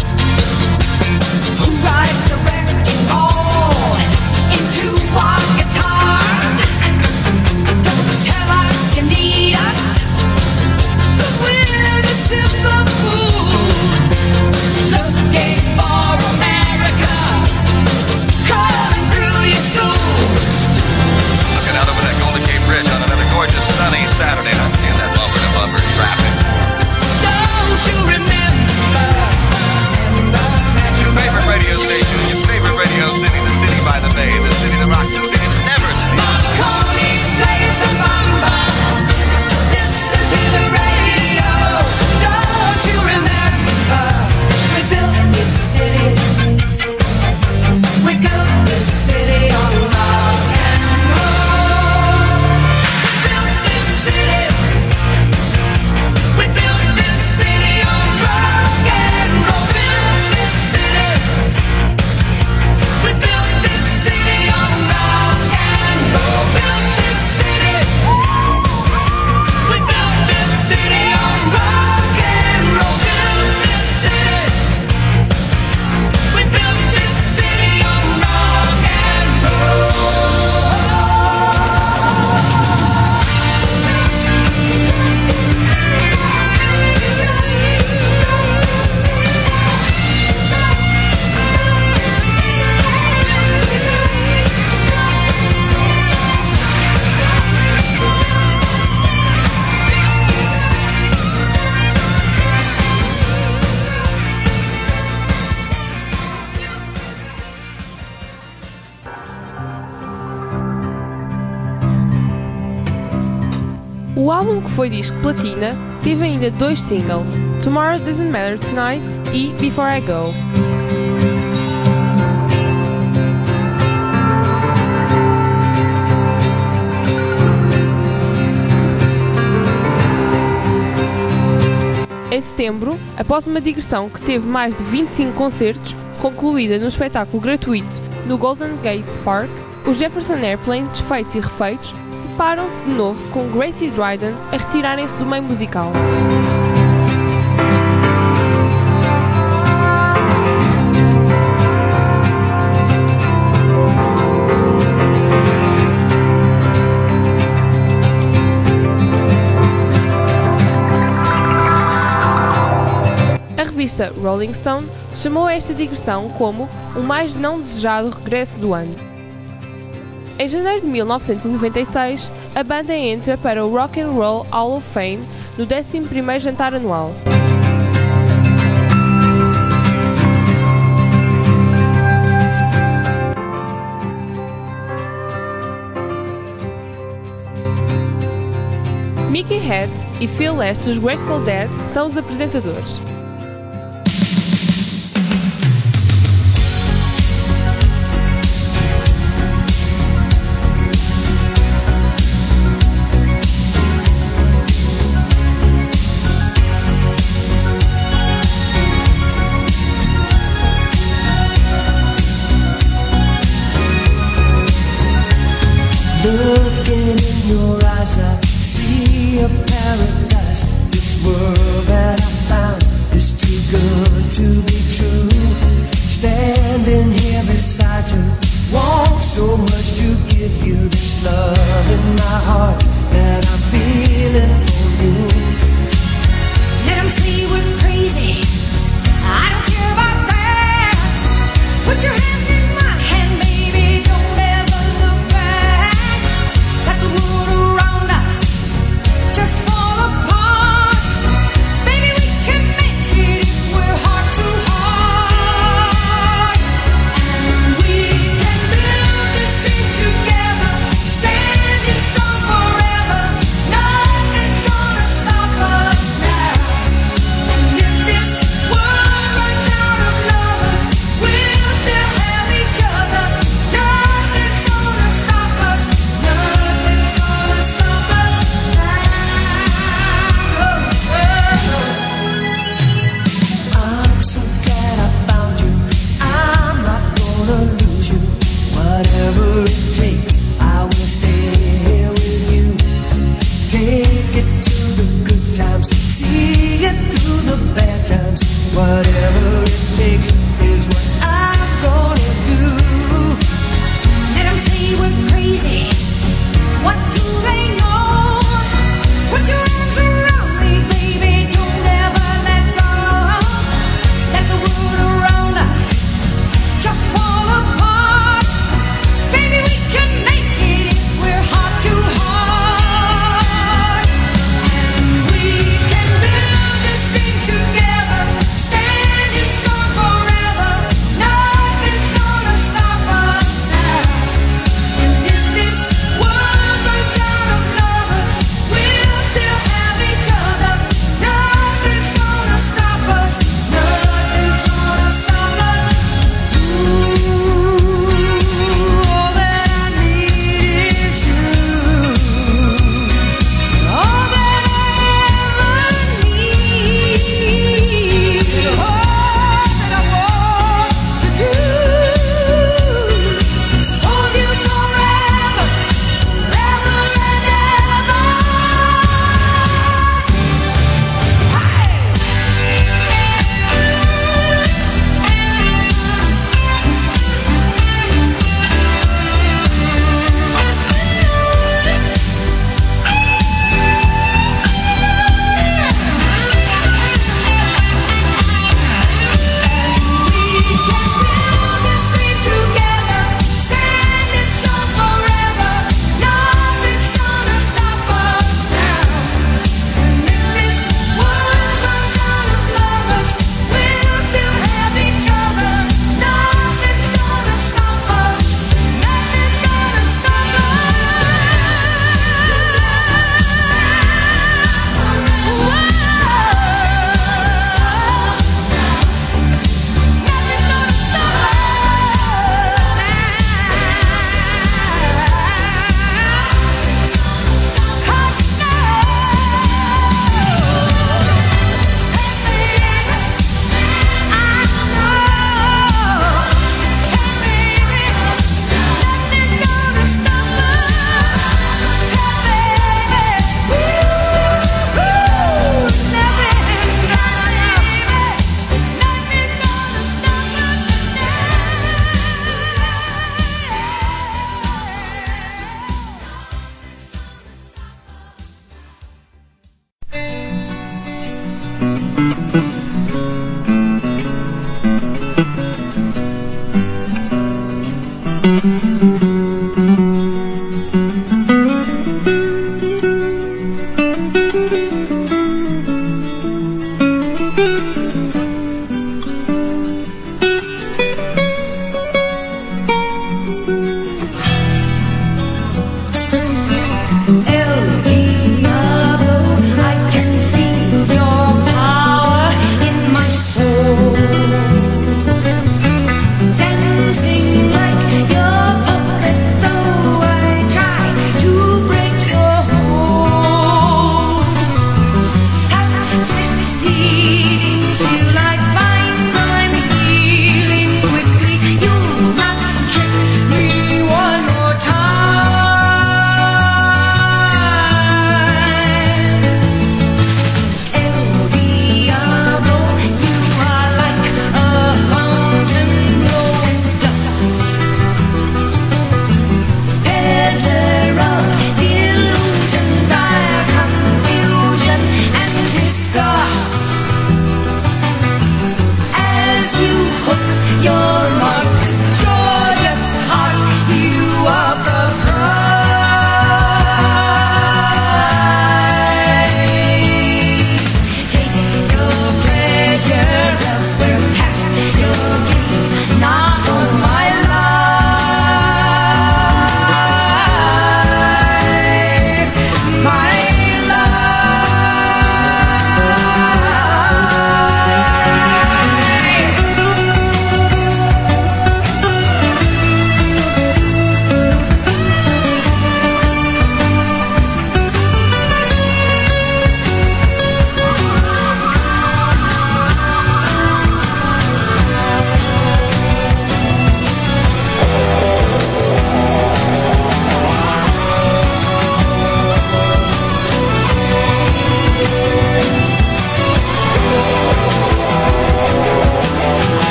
Who rides the wrecking ball into our guitars? Don't tell us you need us, 'cause we're the simple fools looking for America, crawling through your schools. Looking out over that Golden Gate Bridge on another gorgeous sunny Saturday, and I'm seeing that bumper to bumper traffic. Don't you remember? It's your favorite radio station, your favorite radio city, the city by the bay, the city that rocks, the city that never sleeps. Marconi plays the mama. Listen to the radio. Don't you remember? We built this city. We built this city on rock and roll. We built this city. We built this city on rock and roll. Built this city. We built this city on rock and roll. Built this city. We built this city on rock and roll. Built this city. We built this city on rock and roll. O álbum, que foi disco platina, teve ainda 2 singles, Tomorrow Doesn't Matter Tonight e Before I Go. Em setembro, após uma digressão que teve mais de 25 concertos, concluída num espetáculo gratuito no Golden Gate Park, os Jefferson Airplane, desfeitos e refeitos, separam-se de novo com Gracie Dryden a retirarem-se do meio musical. revista Rolling Stone chamou esta digressão como o mais não desejado regresso do ano. Em janeiro de 1996, a banda entra para o Rock and Roll Hall of Fame no 11º jantar anual. Mickey Head e Phil Lesh dos Grateful Dead são os apresentadores. Looking in your eyes, I see a paradise. This world that I found is too good to be true. Standing here beside you, want so much to give you this love in my heart that I'm feeling for you. Let 'em say we're crazy. I don't care about that. Put your hand in my hand, baby. Don't ever look back. Let the world around us just fall apart. Baby, we can make it if we're heart to heart. And we can build this dream together. Standing strong forever. Nothing's gonna stop us now. And if this world runs out of lovers, we'll still have each other. Nothing's gonna stop us. Nothing's gonna stop us now. I'm so glad I found you. I'm not gonna lose you. Whatever it takes, I will stay here with you. Take it to the good times, see it through the bad times. Whatever it takes is what I'm gonna do. Let 'em say we're crazy. What do they know? Put your arms around me, baby. Don't ever let go. Let the world around us just fall apart. Baby, we can make it if we're heart to heart. And we can build this dream together. Standing strong forever.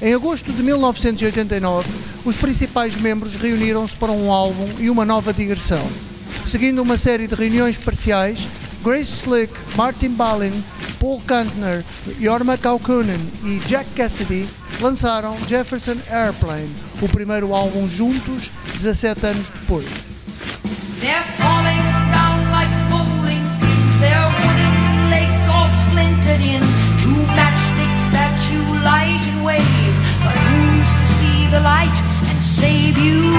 Em agosto de 1989, os principais membros reuniram-se para um álbum e uma nova digressão. Seguindo uma série de reuniões parciais, Grace Slick, Martin Balin, Paul Kantner, Jorma Kaukonen e Jack Cassidy lançaram Jefferson Airplane, o primeiro álbum juntos 17 anos depois. They're falling down like bowling pins, their wooden legs all splintered in, two matchsticks that you light and wave, but who's to see the light and save you?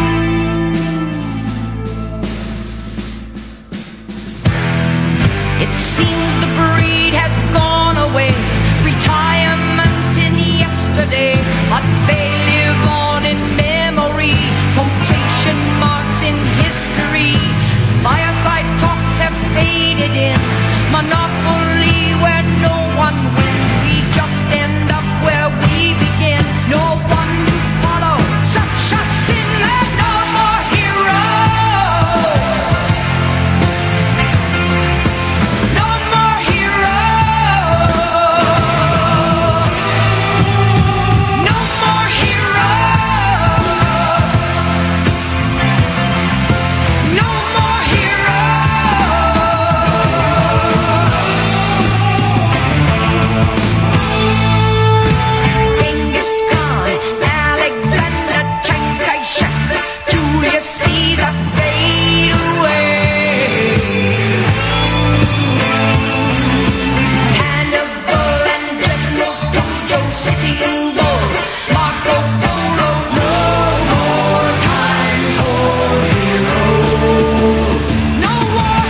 It seems the breed has gone away, retirement in yesterday, but they live on in memory, quotation marks in history. Fireside talks have faded in, monopoly where no one wins. We just end up where we begin. No one to follow, such a sin, and no more heroes. No more heroes. No more heroes. No more Genghis Khan, Alexander, Chiang Kai-shek, Julius Caesar fade away. Hannibal and General Jojo, Sitting Bull, Marco Polo, no more time for heroes. No more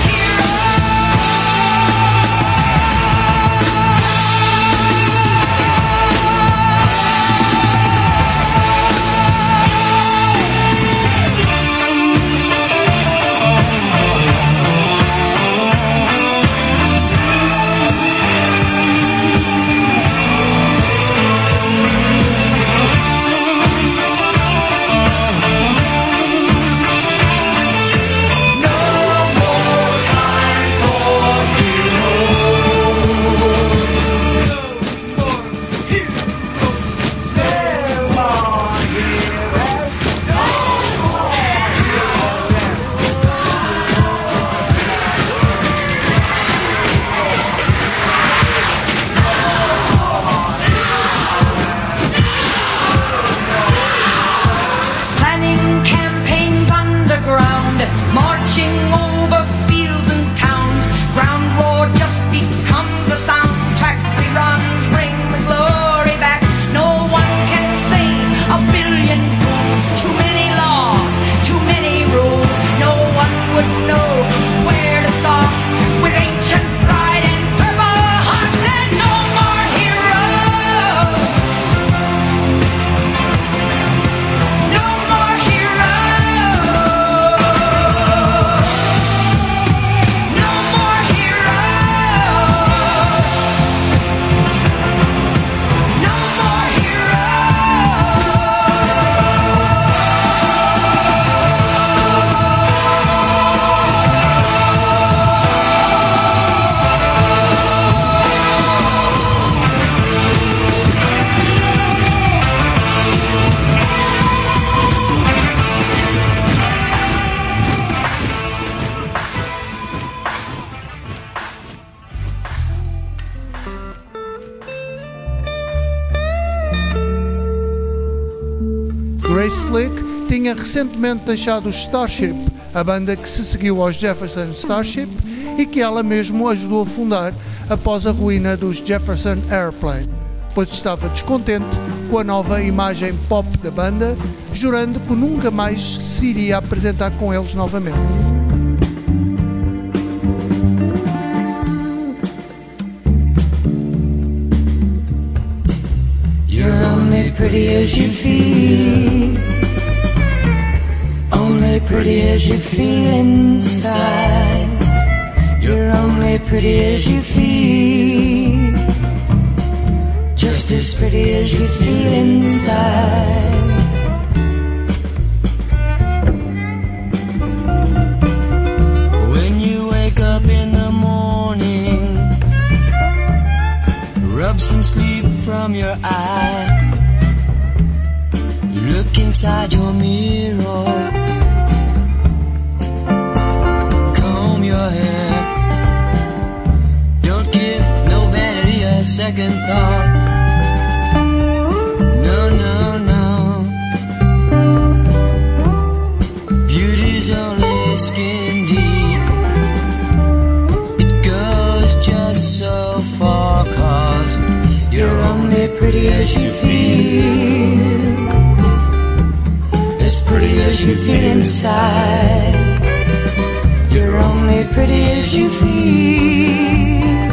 planning campaigns underground, marching over fields and towns. Ground war just becomes a soundtrack. Reruns bring the glory back. No one can save a billion fools. Too many laws, too many rules. No one would know where to start with ancient pride and purple heart. And no more heroes. No more heroes. No more heroes. No more Grace Slick tinha recentemente deixado os Starship, a banda que se seguiu aos Jefferson Starship e que ela mesma ajudou a fundar após a ruína dos Jefferson Airplane, pois estava descontente com a nova imagem pop da banda, jurando que nunca mais se iria apresentar com eles novamente. You're only pretty as you feel, only pretty as you feel inside. You're only pretty as you feel, just as pretty as you feel inside. When you wake up in the morning, rub some sleep from your eye. Look inside your mirror. Comb your hair. Don't give no vanity a second thought. No, no, no. Beauty's only skin deep. It goes just so far, 'cause you're only pretty as you feel. As pretty as you feel inside. You're only pretty as you feel.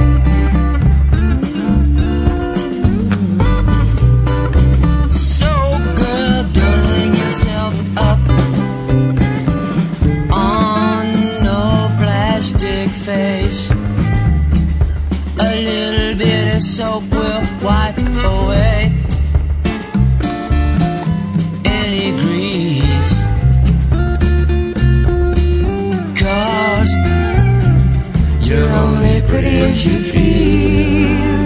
So girl, don't hang yourself up on no plastic face. A little bit of soap will wipe away any grease. 'Cause you're only pretty as you feel.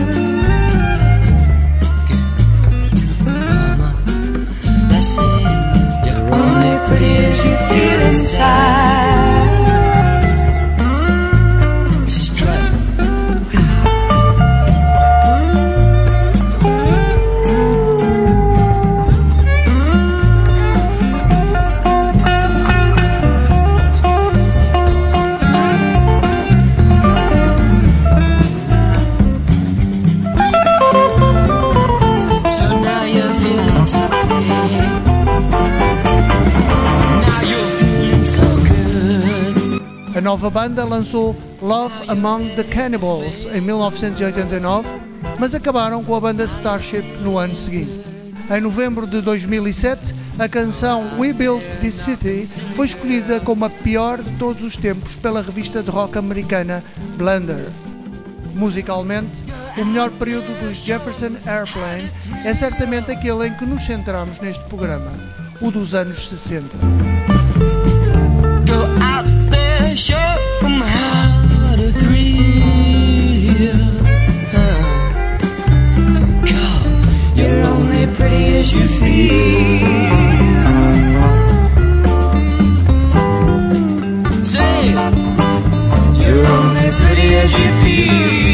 Mama, that's it. You're only pretty as you feel inside. Strut. So now you're feeling so pretty. Now you're feeling so good. A nova banda lançou Love Among the Cannibals em 1989, mas acabaram com a banda Starship no ano seguinte. Em novembro de 2007, a canção We Built This City foi escolhida como a pior de todos os tempos pela revista de rock americana Blunder. Musicalmente, o melhor período dos Jefferson Airplane é certamente aquele em que nos centramos neste programa, o dos anos 60. Go out there, show 'em how to thrill. Go, you're only pretty as you feel. Say, you're only pretty as you feel.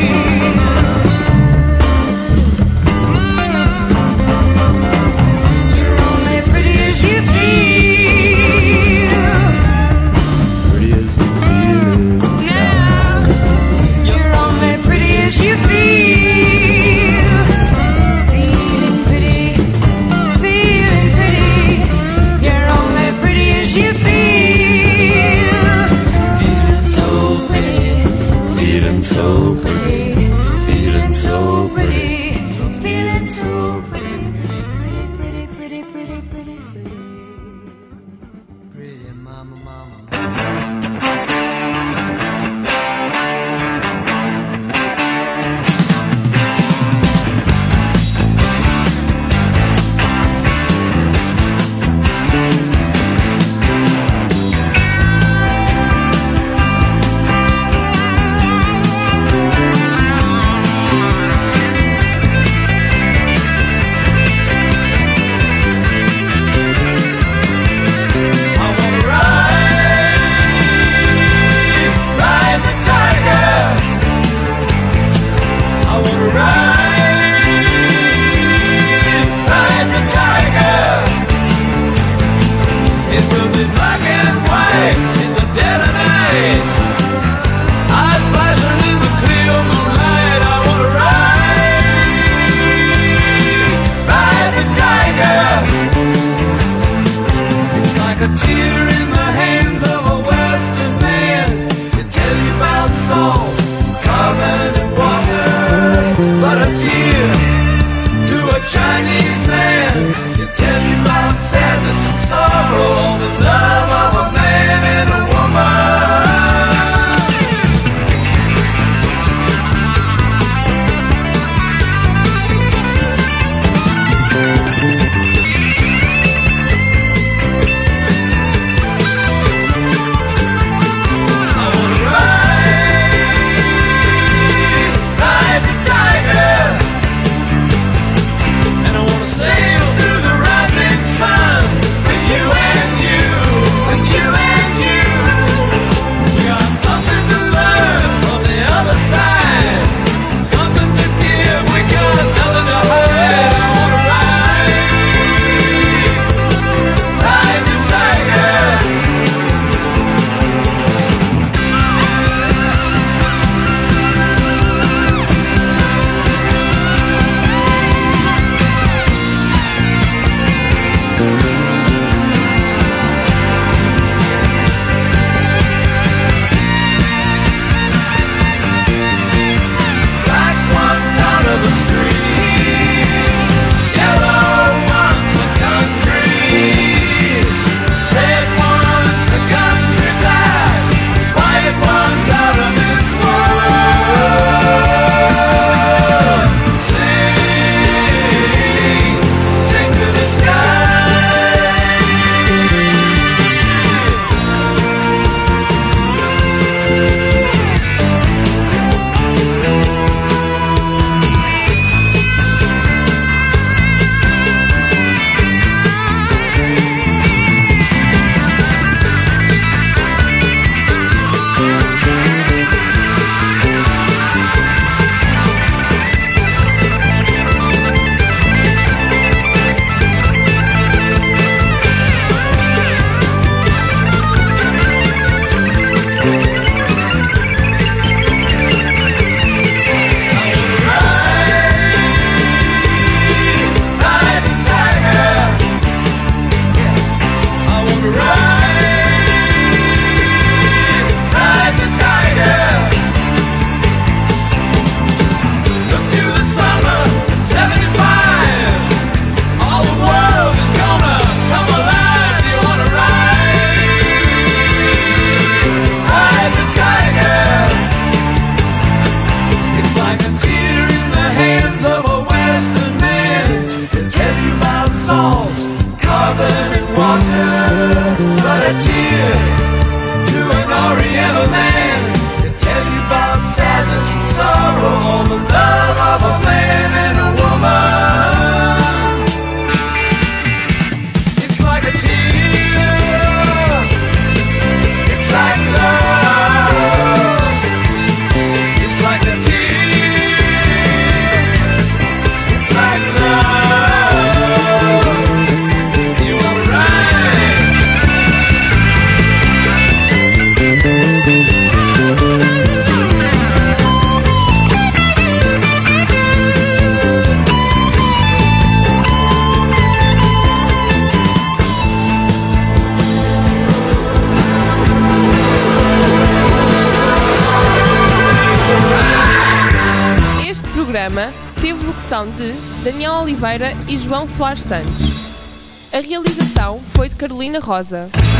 You're only pretty as you feel. Now, you're only pretty as you feel. Feeling pretty, feeling pretty. You're only pretty as you feel. Feeling so pretty, feeling so pretty, feeling so pretty, feeling so pretty, pretty, pretty, pretty, pretty, pretty, pretty, mama, mama. programa teve locução de Daniel Oliveira e João Soares Santos. A realização foi de Carolina Rosa.